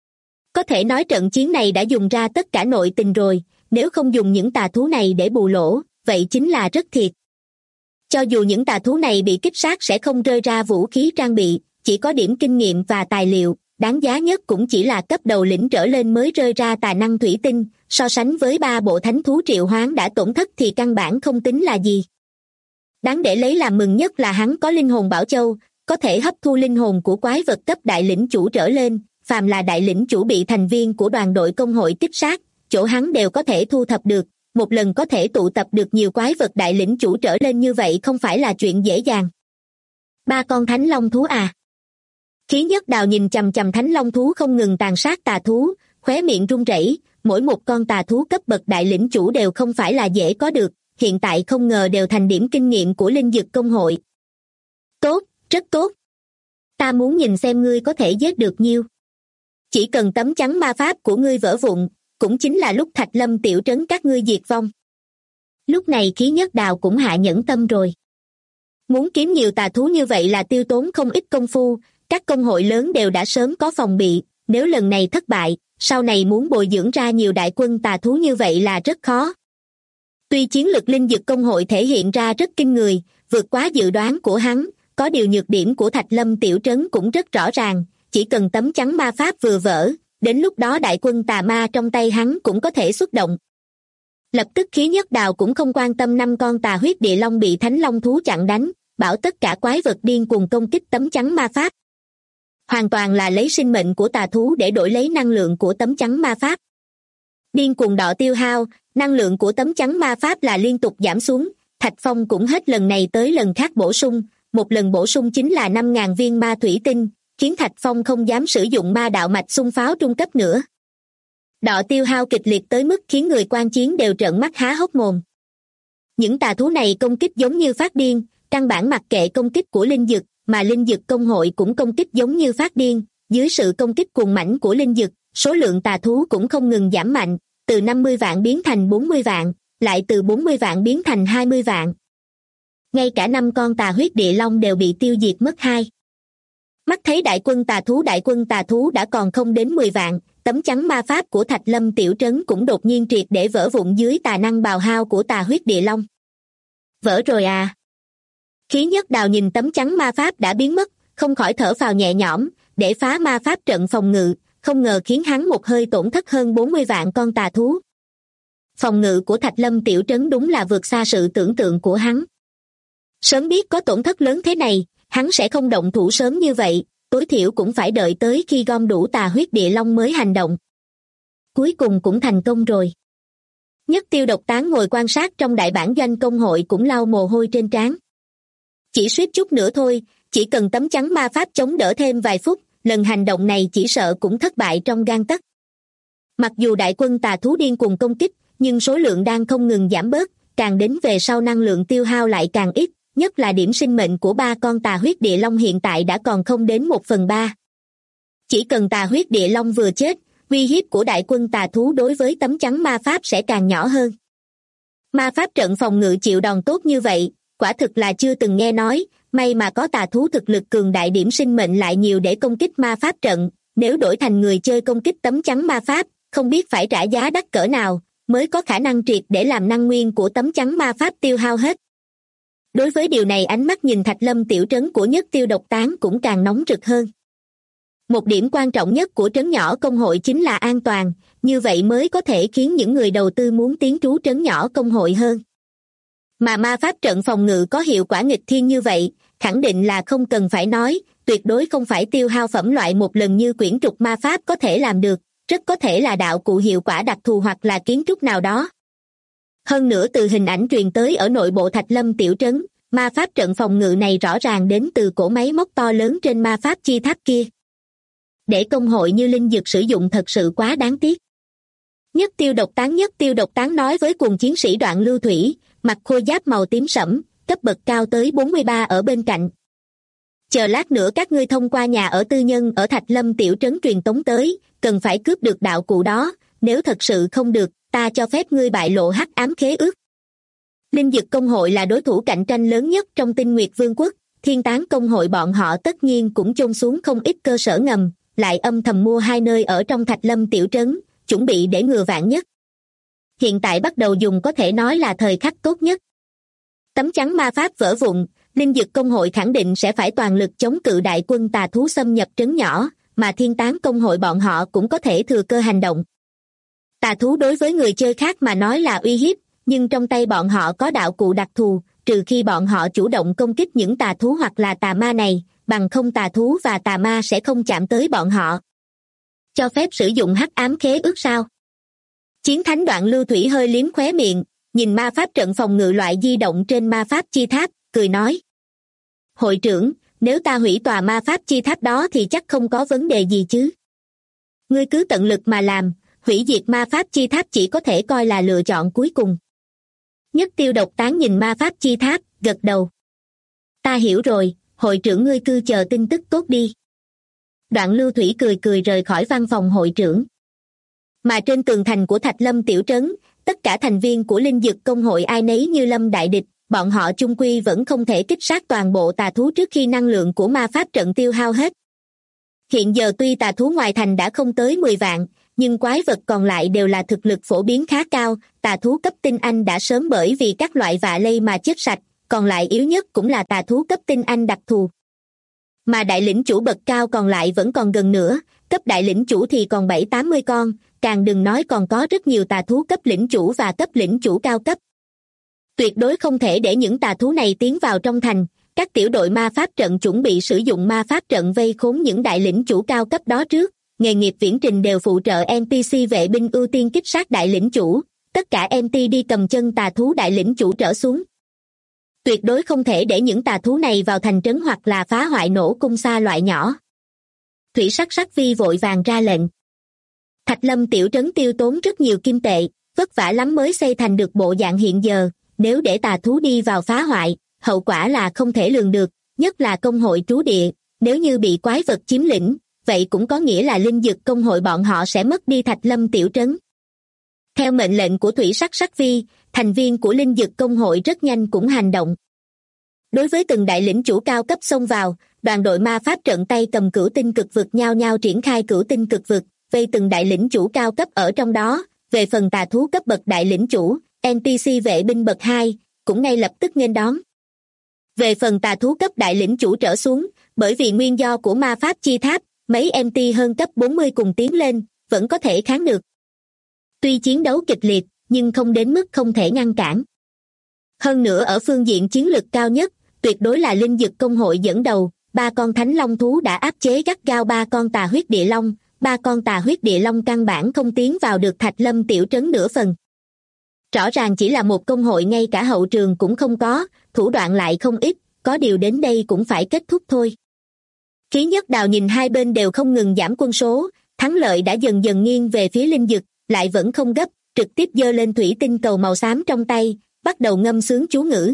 B: Có thể nói trận chiến này đã dùng ra tất cả nội tình rồi, nếu không dùng những tà thú này để bù lỗ, vậy chính là rất thiệt. Cho dù những tà thú này bị kích sát sẽ không rơi ra vũ khí trang bị, chỉ có điểm kinh nghiệm và tài liệu, đáng giá nhất cũng chỉ là cấp đầu lĩnh trở lên mới rơi ra tài năng thủy tinh, so sánh với 3 bộ thánh thú triệu hoán đã tổn thất thì căn bản không tính là gì. Đáng để lấy làm mừng nhất là hắn có linh hồn bảo châu, có thể hấp thu linh hồn của quái vật cấp đại lĩnh chủ trở lên, phàm là đại lĩnh chủ bị thành viên của đoàn đội công hội kích sát, chỗ hắn đều có thể thu thập được, một lần có thể tụ tập được nhiều quái vật đại lĩnh chủ trở lên như vậy không phải là chuyện dễ dàng. 3 con thánh long thú à? Khí Nhất Đào nhìn chằm chằm thánh long thú không ngừng tàn sát tà thú, khóe miệng run rẩy, mỗi một con tà thú cấp bậc đại lĩnh chủ đều không phải là dễ có được, hiện tại không ngờ đều thành điểm kinh nghiệm của linh dực công hội. Tốt, rất tốt. Ta muốn nhìn xem ngươi có thể giết được nhiêu. Chỉ cần tấm chắn ma pháp của ngươi vỡ vụn, cũng chính là lúc Thạch Lâm tiểu trấn các ngươi diệt vong. Lúc này Khí Nhất Đào cũng hạ nhẫn tâm rồi. Muốn kiếm nhiều tà thú như vậy là tiêu tốn không ít công phu, các công hội lớn đều đã sớm có phòng bị, nếu lần này thất bại, sau này muốn bồi dưỡng ra nhiều đại quân tà thú như vậy là rất khó. Tuy chiến lực linh dực công hội thể hiện ra rất kinh người, vượt quá dự đoán của hắn, có điều nhược điểm của Thạch Lâm tiểu trấn cũng rất rõ ràng, chỉ cần tấm chắn ma pháp vừa vỡ, đến lúc đó đại quân tà ma trong tay hắn cũng có thể xuất động. Lập tức Khí Nhất Đào cũng không quan tâm 5 con tà huyết địa long bị thánh long thú chặn đánh, bảo tất cả quái vật điên cuồng công kích tấm chắn ma pháp. Hoàn toàn là lấy sinh mệnh của tà thú để đổi lấy năng lượng của tấm chắn ma pháp. Điên cuồng đọ tiêu hao, năng lượng của tấm chắn ma pháp là liên tục giảm xuống, Thạch Phong cũng hết lần này tới lần khác bổ sung, một lần bổ sung chính là 5.000 viên ma thủy tinh, khiến Thạch Phong không dám sử dụng ma đạo mạch xung pháo trung cấp nữa. Đọ tiêu hao kịch liệt tới mức khiến người quan chiến đều trợn mắt há hốc mồm. Những tà thú này công kích giống như phát điên, căn bản mặc kệ công kích của linh dực, mà linh dực công hội cũng công kích giống như phát điên, dưới sự công kích cuồng mãnh của linh dực, số lượng tà thú cũng không ngừng giảm mạnh, từ 50 vạn biến thành 40 vạn, lại từ 40 vạn biến thành 20 vạn. Ngay cả 5 con tà huyết địa long đều bị tiêu diệt mất 2. Mắt thấy đại quân tà thú đã còn không đến 10 vạn, tấm chắn ma pháp của Thạch Lâm tiểu trấn cũng đột nhiên triệt để vỡ vụn dưới tà năng bào hao của tà huyết địa long. Vỡ rồi à? Khí Nhất Đào nhìn tấm chắn ma pháp đã biến mất, không khỏi thở phào nhẹ nhõm, để phá ma pháp trận phòng ngự, không ngờ khiến hắn một hơi tổn thất hơn 40 vạn con tà thú. Phòng ngự của Thạch Lâm tiểu trấn đúng là vượt xa sự tưởng tượng của hắn. Sớm biết có tổn thất lớn thế này, hắn sẽ không động thủ sớm như vậy, tối thiểu cũng phải đợi tới khi gom đủ tà huyết địa long mới hành động. cuối cùng cũng thành công rồi. Nhất Tiêu Độc Tán ngồi quan sát trong đại bản doanh công hội cũng lau mồ hôi trên trán. Chỉ suýt chút nữa thôi, chỉ cần tấm chắn ma pháp chống đỡ thêm vài phút, lần hành động này chỉ sợ cũng thất bại trong gang tấc. Mặc dù đại quân tà thú điên cuồng công kích, nhưng số lượng đang không ngừng giảm bớt, càng đến về sau năng lượng tiêu hao lại càng ít, nhất là điểm sinh mệnh của 3 con tà huyết địa long hiện tại đã còn không đến 1/3. Chỉ cần tà huyết địa long vừa chết, uy hiếp của đại quân tà thú đối với tấm chắn ma pháp sẽ càng nhỏ hơn. Ma pháp trận phòng ngự chịu đòn tốt như vậy, quả thực là chưa từng nghe nói, may mà có tà thú thực lực cường đại điểm sinh mệnh lại nhiều để công kích ma pháp trận, nếu đổi thành người chơi công kích tấm chắn ma pháp, không biết phải trả giá đắt cỡ nào, mới có khả năng triệt để làm năng nguyên của tấm chắn ma pháp tiêu hao hết. Đối với điều này ánh mắt nhìn Thạch Lâm tiểu trấn của Nhất Tiêu Độc Tán cũng càng nóng rực hơn. Một điểm quan trọng nhất của trấn nhỏ công hội chính là an toàn, như vậy mới có thể khiến những người đầu tư muốn tiến trú trấn nhỏ công hội hơn. Mà ma pháp trận phòng ngự có hiệu quả nghịch thiên như vậy, khẳng định là không cần phải nói, tuyệt đối không phải tiêu hao phẩm loại một lần như quyển trục ma pháp có thể làm được, rất có thể là đạo cụ hiệu quả đặc thù hoặc là kiến trúc nào đó. Hơn nữa từ hình ảnh truyền tới ở nội bộ Thạch Lâm tiểu trấn, ma pháp trận phòng ngự này rõ ràng đến từ cỗ máy móc to lớn trên ma pháp chi tháp kia. Để công hội như Linh Dực sử dụng thật sự quá đáng tiếc. Nhất Tiêu Độc Tán nói với cùng chiến sĩ Đoạn Lưu Thủy, mặc khôi giáp màu tím sẫm, cấp bậc cao tới 43 ở bên cạnh. Chờ lát nữa các ngươi thông qua nhà ở tư nhân ở Thạch Lâm tiểu trấn truyền tống tới, cần phải cướp được đạo cụ đó, nếu thật sự không được, ta cho phép ngươi bại lộ hắc ám khế ước. Linh Dực công hội là đối thủ cạnh tranh lớn nhất trong Tinh Nguyệt Vương quốc, Thiên Tán công hội bọn họ tất nhiên cũng chôn xuống không ít cơ sở ngầm, lại âm thầm mua 2 nơi ở trong Thạch Lâm tiểu trấn, chuẩn bị để ngừa vạn nhất. Hiện tại bắt đầu dùng có thể nói là thời khắc tốt nhất. Tấm chắn ma pháp vỡ vụn, Linh Dực công hội khẳng định sẽ phải toàn lực chống cự đại quân tà thú xâm nhập trấn nhỏ, mà Thiên Tán công hội bọn họ cũng có thể thừa cơ hành động. Tà thú đối với người chơi khác mà nói là uy hiếp, nhưng trong tay bọn họ có đạo cụ đặc thù, trừ khi bọn họ chủ động công kích những tà thú hoặc là tà ma này, bằng không tà thú và tà ma sẽ không chạm tới bọn họ. Cho phép sử dụng hắc ám khế ước sao? Chiến thánh Đoạn Lưu Thủy hơi liếm khóe miệng, nhìn ma pháp trận phòng ngự loại di động trên ma pháp chi tháp, cười nói. Hội trưởng, nếu ta hủy tòa ma pháp chi tháp đó thì chắc không có vấn đề gì chứ. Ngươi cứ tận lực mà làm, hủy diệt ma pháp chi tháp chỉ có thể coi là lựa chọn cuối cùng. Nhất Tiêu Độc Tán nhìn ma pháp chi tháp, gật đầu. Ta hiểu rồi, hội trưởng ngươi cứ chờ tin tức tốt đi. Đoạn Lưu Thủy cười rời khỏi văn phòng hội trưởng. Mà trên tường thành của Thạch Lâm tiểu trấn, tất cả thành viên của Linh Dực công hội ai nấy như lâm đại địch, bọn họ chung quy vẫn không thể kích sát toàn bộ tà thú trước khi năng lượng của ma pháp trận tiêu hao hết. Hiện giờ tuy tà thú ngoài thành đã không tới 10 vạn, nhưng quái vật còn lại đều là thực lực phổ biến khá cao, tà thú cấp tinh anh đã sớm bởi vì các loại vạ lây mà chết sạch, còn lại yếu nhất cũng là tà thú cấp tinh anh đặc thù. Mà đại lĩnh chủ bậc cao còn lại vẫn còn gần nữa, cấp đại lĩnh chủ thì còn 70-80 con, càng đừng nói còn có rất nhiều tà thú cấp lĩnh chủ và cấp lĩnh chủ cao cấp. Tuyệt đối không thể để những tà thú này tiến vào trong thành, các tiểu đội ma pháp trận chuẩn bị sử dụng ma pháp trận vây khốn những đại lĩnh chủ cao cấp đó trước, nghề nghiệp viễn trình đều phụ trợ NPC vệ binh ưu tiên kích sát đại lĩnh chủ, tất cả NT đi cầm chân tà thú đại lĩnh chủ trở xuống. Tuyệt đối không thể để những tà thú này vào thành trấn hoặc là phá hoại nổ cung xa loại nhỏ. Thủy Sắc Vi vội vàng ra lệnh. Thạch Lâm tiểu trấn tiêu tốn rất nhiều kim tệ, vất vả lắm mới xây thành được bộ dạng hiện giờ, nếu để tà thú đi vào phá hoại, hậu quả là không thể lường được, nhất là công hội trú địa, nếu như bị quái vật chiếm lĩnh, vậy cũng có nghĩa là Linh Dực công hội bọn họ sẽ mất đi Thạch Lâm tiểu trấn. Theo mệnh lệnh của Thủy Sắc Vi, thành viên của Linh Dực công hội rất nhanh cũng hành động. Đối với từng đại lĩnh chủ cao cấp xông vào, đoàn đội ma pháp trận tay cầm cửu tinh cực vực nhao nhao triển khai cửu tinh cực vực, vây từng đại lĩnh chủ cao cấp ở trong đó. Về phần tà thú cấp bậc đại lĩnh chủ, NPC vệ binh bậc 2, cũng ngay lập tức nghênh đón. Về phần tà thú cấp đại lĩnh chủ trở xuống, bởi vì nguyên do của ma pháp chi tháp, mấy MT hơn cấp 40 cùng tiến lên, vẫn có thể kháng được. Tuy chiến đấu kịch liệt, nhưng không đến mức không thể ngăn cản. Hơn nữa ở phương diện chiến lực cao nhất, tuyệt đối là Linh Dực công hội dẫn đầu, 3 con thánh long thú đã áp chế gắt gao 3 con tà huyết địa long, ba con tà huyết địa long căn bản không tiến vào được Thạch Lâm tiểu trấn nửa phần. Rõ ràng chỉ là một công hội ngay cả hậu trường cũng không có, thủ đoạn lại không ít, có điều đến đây cũng phải kết thúc thôi. Khí Nhất Đào nhìn hai bên đều không ngừng giảm quân số, thắng lợi đã dần dần nghiêng về phía Linh Dực, lại vẫn không gấp, trực tiếp giơ lên thủy tinh cầu màu xám trong tay, bắt đầu ngâm sướng chú ngữ.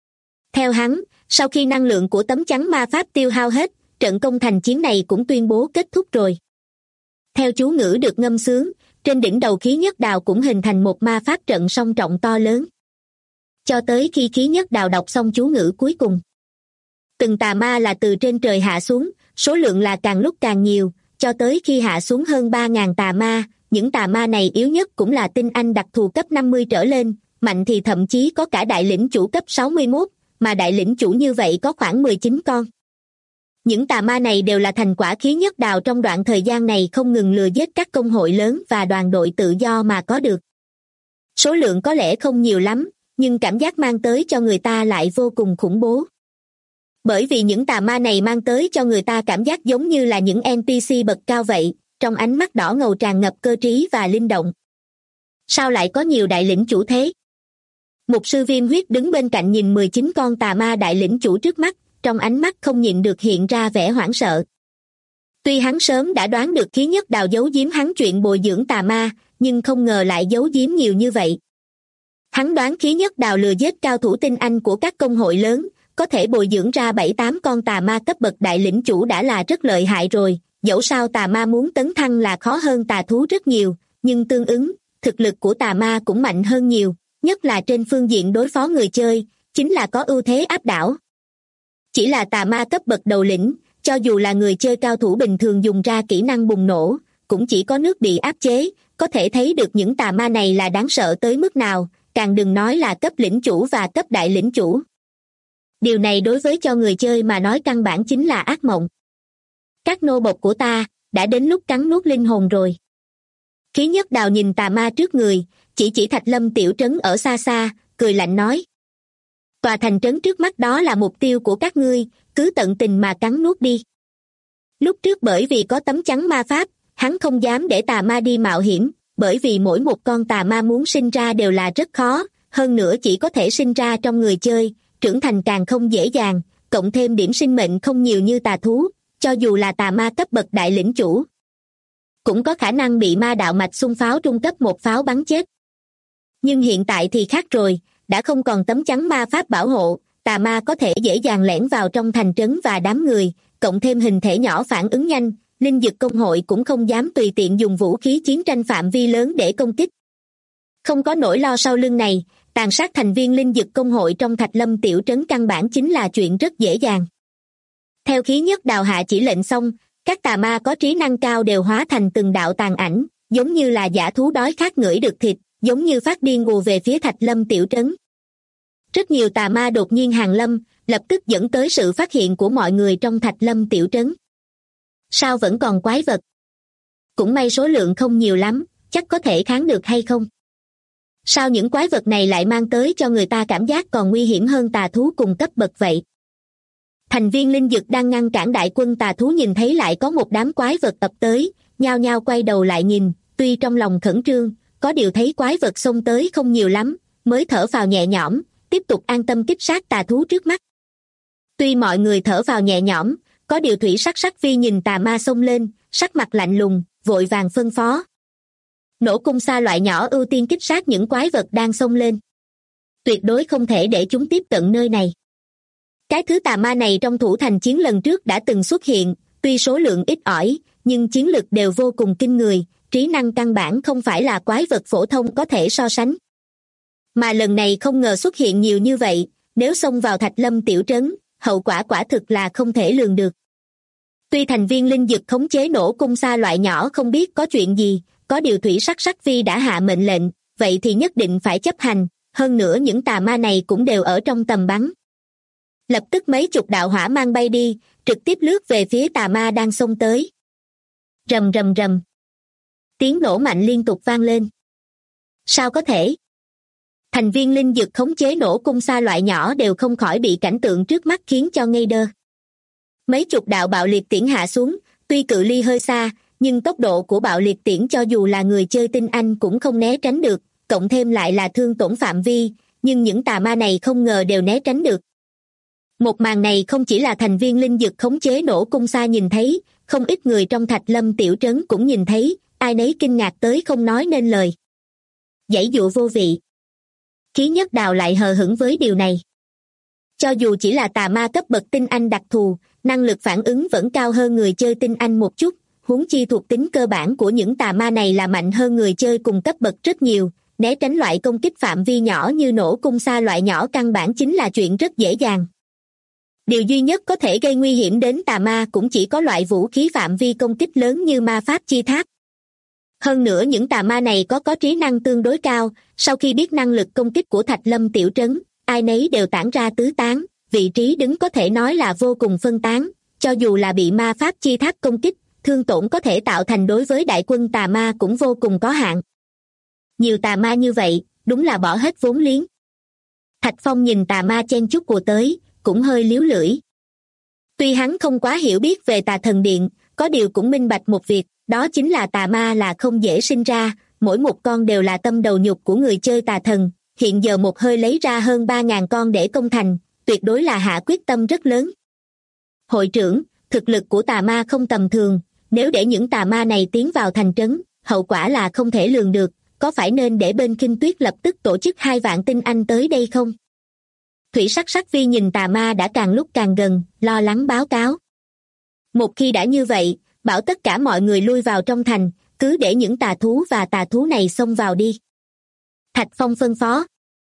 B: Theo hắn, sau khi năng lượng của tấm chắn ma pháp tiêu hao hết, trận công thành chiến này cũng tuyên bố kết thúc rồi. Theo chú ngữ được ngâm sướng, trên đỉnh đầu Khí Nhất Đào cũng hình thành một ma pháp trận song trọng to lớn. Cho tới khi Khí Nhất Đào đọc xong chú ngữ cuối cùng. Từng tà ma là từ trên trời hạ xuống, số lượng là càng lúc càng nhiều, cho tới khi hạ xuống hơn 3.000 tà ma, những tà ma này yếu nhất cũng là tinh anh đặc thù cấp 50 trở lên, mạnh thì thậm chí có cả đại lĩnh chủ cấp 61, mà đại lĩnh chủ như vậy có khoảng 19 con. Những tà ma này đều là thành quả Khí Nhất Đào trong đoạn thời gian này không ngừng lừa giết các công hội lớn và đoàn đội tự do mà có được. Số lượng có lẽ không nhiều lắm, nhưng cảm giác mang tới cho người ta lại vô cùng khủng bố. Bởi vì những tà ma này mang tới cho người ta cảm giác giống như là những NPC bậc cao vậy, trong ánh mắt đỏ ngầu tràn ngập cơ trí và linh động. Sao lại có nhiều đại lĩnh chủ thế? Mục sư Viêm Huyết đứng bên cạnh nhìn 19 con tà ma đại lĩnh chủ trước mắt, trong ánh mắt không nhịn được hiện ra vẻ hoảng sợ. Tuy hắn sớm đã đoán được Khí Nhất Đào giấu giếm hắn chuyện bồi dưỡng tà ma, nhưng không ngờ lại giấu giếm nhiều như vậy. Hắn đoán Khí Nhất Đào lừa giết cao thủ tinh anh của các công hội lớn, có thể bồi dưỡng ra 7-8 con tà ma cấp bậc đại lĩnh chủ đã là rất lợi hại rồi, dẫu sao tà ma muốn tấn thăng là khó hơn tà thú rất nhiều, nhưng tương ứng, thực lực của tà ma cũng mạnh hơn nhiều, nhất là trên phương diện đối phó người chơi, chính là có ưu thế áp đảo. Chỉ là tà ma cấp bậc đầu lĩnh, cho dù là người chơi cao thủ bình thường dùng ra kỹ năng bùng nổ, cũng chỉ có nước bị áp chế, có thể thấy được những tà ma này là đáng sợ tới mức nào, càng đừng nói là cấp lĩnh chủ và cấp đại lĩnh chủ. Điều này đối với cho người chơi mà nói căn bản chính là ác mộng. Các nô bộc của ta, đã đến lúc cắn nuốt linh hồn rồi. Khí Nhất Đào nhìn tà ma trước người, chỉ Thạch Lâm tiểu trấn ở xa xa, cười lạnh nói. Tòa thành trấn trước mắt đó là mục tiêu của các ngươi, cứ tận tình mà cắn nuốt đi. Lúc trước bởi vì có tấm chắn ma pháp, hắn không dám để tà ma đi mạo hiểm, bởi vì mỗi một con tà ma muốn sinh ra đều là rất khó, hơn nữa chỉ có thể sinh ra trong người chơi, trưởng thành càng không dễ dàng, cộng thêm điểm sinh mệnh không nhiều như tà thú, cho dù là tà ma cấp bậc đại lĩnh chủ, cũng có khả năng bị ma đạo mạch xung pháo trung cấp một pháo bắn chết. Nhưng hiện tại thì khác rồi, đã không còn tấm chắn ma pháp bảo hộ, tà ma có thể dễ dàng lẻn vào trong thành trấn và đám người, cộng thêm hình thể nhỏ phản ứng nhanh, Linh Dực công hội cũng không dám tùy tiện dùng vũ khí chiến tranh phạm vi lớn để công kích. Không có nỗi lo sau lưng này, tàn sát thành viên Linh Dực công hội trong Thạch Lâm tiểu trấn căn bản chính là chuyện rất dễ dàng. Theo Khí Nhất Đào hạ chỉ lệnh xong, các tà ma có trí năng cao đều hóa thành từng đạo tàn ảnh, giống như là dã thú đói khát ngửi được thịt, giống như phát điên ùa về phía Thạch Lâm tiểu trấn. Rất nhiều tà ma đột nhiên hàng lâm, lập tức dẫn tới sự phát hiện của mọi người trong Thạch Lâm tiểu trấn. Sao vẫn còn quái vật? Cũng may số lượng không nhiều lắm, chắc có thể kháng được hay không? Sao những quái vật này lại mang tới cho người ta cảm giác còn nguy hiểm hơn tà thú cùng cấp bậc vậy? Thành viên Linh Dực đang ngăn cản đại quân tà thú nhìn thấy lại có một đám quái vật tập tới, nhao nhao quay đầu lại nhìn, tuy trong lòng khẩn trương, có điều thấy quái vật xông tới không nhiều lắm, mới thở phào nhẹ nhõm, tiếp tục an tâm kích sát tà thú trước mắt. Tuy mọi người thở phào nhẹ nhõm, có điều Thủy Sắc Vi nhìn tà ma xông lên, sắc mặt lạnh lùng, vội vàng phân phó. Nổ cung xa loại nhỏ ưu tiên kích sát những quái vật đang xông lên. Tuyệt đối không thể để chúng tiếp cận nơi này. Cái thứ tà ma này trong thủ thành chiến lần trước đã từng xuất hiện, tuy số lượng ít ỏi, nhưng chiến lực đều vô cùng kinh người, trí năng căn bản không phải là quái vật phổ thông có thể so sánh. Mà lần này không ngờ xuất hiện nhiều như vậy, nếu xông vào Thạch Lâm tiểu trấn, hậu quả quả thực là không thể lường được. Tuy thành viên Linh Dực khống chế nổ cung xa loại nhỏ không biết có chuyện gì, có điều Thủy Sắc Vi đã hạ mệnh lệnh, vậy thì nhất định phải chấp hành, hơn nữa những tà ma này cũng đều ở trong tầm bắn. Lập tức mấy chục đạo hỏa mang bay đi, trực tiếp lướt về phía tà ma đang xông tới. Rầm rầm rầm. Tiếng nổ mạnh liên tục vang lên. Sao có thể? Thành viên Linh Dực khống chế nổ cung xa loại nhỏ đều không khỏi bị cảnh tượng trước mắt khiến cho ngây đơ. Mấy chục đạo bạo liệt tiễn hạ xuống, tuy cự ly hơi xa, nhưng tốc độ của bạo liệt tiễn cho dù là người chơi tinh anh cũng không né tránh được, cộng thêm lại là thương tổn phạm vi, nhưng những tà ma này không ngờ đều né tránh được. Một màn này không chỉ là thành viên linh dực khống chế nổ cung xa nhìn thấy, không ít người trong Thạch Lâm tiểu trấn cũng nhìn thấy, ai nấy kinh ngạc tới không nói nên lời. Giãy dụa vô vị. Khí Nhất Đào lại hờ hững với điều này. Cho dù chỉ là tà ma cấp bậc tinh anh đặc thù, năng lực phản ứng vẫn cao hơn người chơi tinh anh một chút, huống chi thuộc tính cơ bản của những tà ma này là mạnh hơn người chơi cùng cấp bậc rất nhiều, né tránh loại công kích phạm vi nhỏ như nổ cung xa loại nhỏ căn bản chính là chuyện rất dễ dàng. Điều duy nhất có thể gây nguy hiểm đến tà ma cũng chỉ có loại vũ khí phạm vi công kích lớn như ma pháp chi tháp. Hơn nữa những tà ma này có trí năng tương đối cao, sau khi biết năng lực công kích của Thạch Lâm tiểu trấn, ai nấy đều tản ra tứ tán, vị trí đứng có thể nói là vô cùng phân tán, cho dù là bị ma pháp chi tháp công kích, thương tổn có thể tạo thành đối với đại quân tà ma cũng vô cùng có hạn. Nhiều tà ma như vậy, đúng là bỏ hết vốn liếng. Thạch Phong nhìn tà ma chen chúc của tới, cũng hơi líu lưỡi. Tuy hắn không quá hiểu biết về Tà Thần Điện, có điều cũng minh bạch một việc, đó chính là tà ma là không dễ sinh ra, mỗi một con đều là tâm đầu nhục của người chơi tà thần, hiện giờ một hơi lấy ra hơn 3.000 con để công thành, tuyệt đối là hạ quyết tâm rất lớn. Hội trưởng, thực lực của tà ma không tầm thường, nếu để những tà ma này tiến vào thành trấn, hậu quả là không thể lường được, có phải nên để bên Kinh Tuyết lập tức tổ chức 2 vạn tinh anh tới đây không? Thủy Sắc Sắc Vi nhìn tà ma đã càng lúc càng gần, lo lắng báo cáo. Một khi đã như vậy, bảo tất cả mọi người lui vào trong thành, cứ để những tà thú và tà thú này xông vào đi. Thạch Phong phân phó.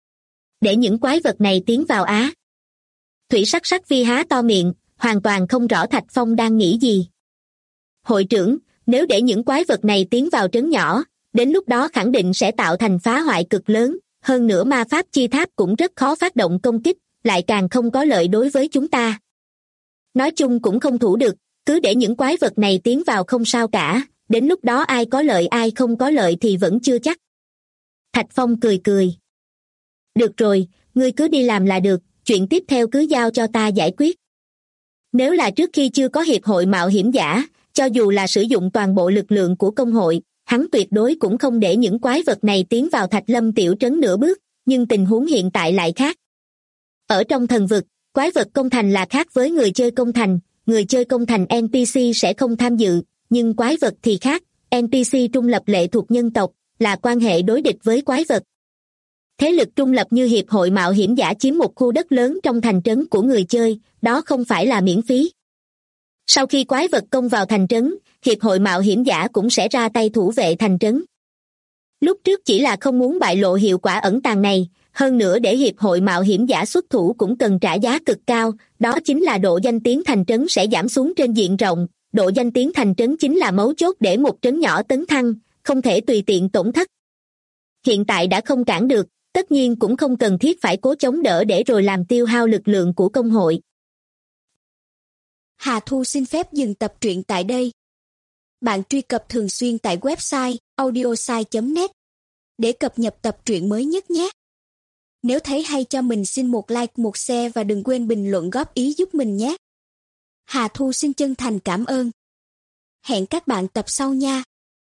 B: Để những quái vật này tiến vào á. Thủy Sắc Sắc Vi há to miệng, hoàn toàn không rõ Thạch Phong đang nghĩ gì. Hội trưởng, nếu để những quái vật này tiến vào trấn nhỏ, đến lúc đó khẳng định sẽ tạo thành phá hoại cực lớn, hơn nữa ma pháp chi tháp cũng rất khó phát động công kích, lại càng không có lợi đối với chúng ta. Nói chung cũng không thủ được, cứ để những quái vật này tiến vào không sao cả, đến lúc đó ai có lợi ai không có lợi thì vẫn chưa chắc. Thạch Phong cười cười. Được rồi, ngươi cứ đi làm là được, chuyện tiếp theo cứ giao cho ta giải quyết. Nếu là trước khi chưa có hiệp hội mạo hiểm giả, cho dù là sử dụng toàn bộ lực lượng của công hội, hắn tuyệt đối cũng không để những quái vật này tiến vào Thạch Lâm tiểu trấn nửa bước, nhưng tình huống hiện tại lại khác. Ở trong thần vực, quái vật công thành là khác với người chơi công thành, người chơi công thành NPC sẽ không tham dự, nhưng quái vật thì khác, NPC trung lập lệ thuộc nhân tộc, là quan hệ đối địch với quái vật. Thế lực trung lập như Hiệp hội Mạo hiểm giả chiếm một khu đất lớn trong thành trấn của người chơi, đó không phải là miễn phí. Sau khi quái vật công vào thành trấn, Hiệp hội Mạo hiểm giả cũng sẽ ra tay thủ vệ thành trấn. Lúc trước chỉ là không muốn bại lộ hiệu quả ẩn tàng này, hơn nữa để Hiệp hội Mạo hiểm giả xuất thủ cũng cần trả giá cực cao, đó chính là độ danh tiếng thành trấn sẽ giảm xuống trên diện rộng, độ danh tiếng thành trấn chính là mấu chốt để một trấn nhỏ tấn thăng, không thể tùy tiện tổn thất. Hiện tại đã không cản được, tất nhiên cũng không cần thiết phải cố chống đỡ để rồi làm tiêu hao lực lượng của công hội.
C: Hà Thu xin phép dừng tập truyện tại đây. Bạn truy cập thường xuyên tại website audiosai.net để cập nhật tập truyện mới nhất nhé. Nếu thấy hay cho mình xin một like, một share và đừng quên bình luận góp ý giúp mình nhé. Hà Thu xin chân thành cảm ơn. Hẹn các bạn tập sau nha.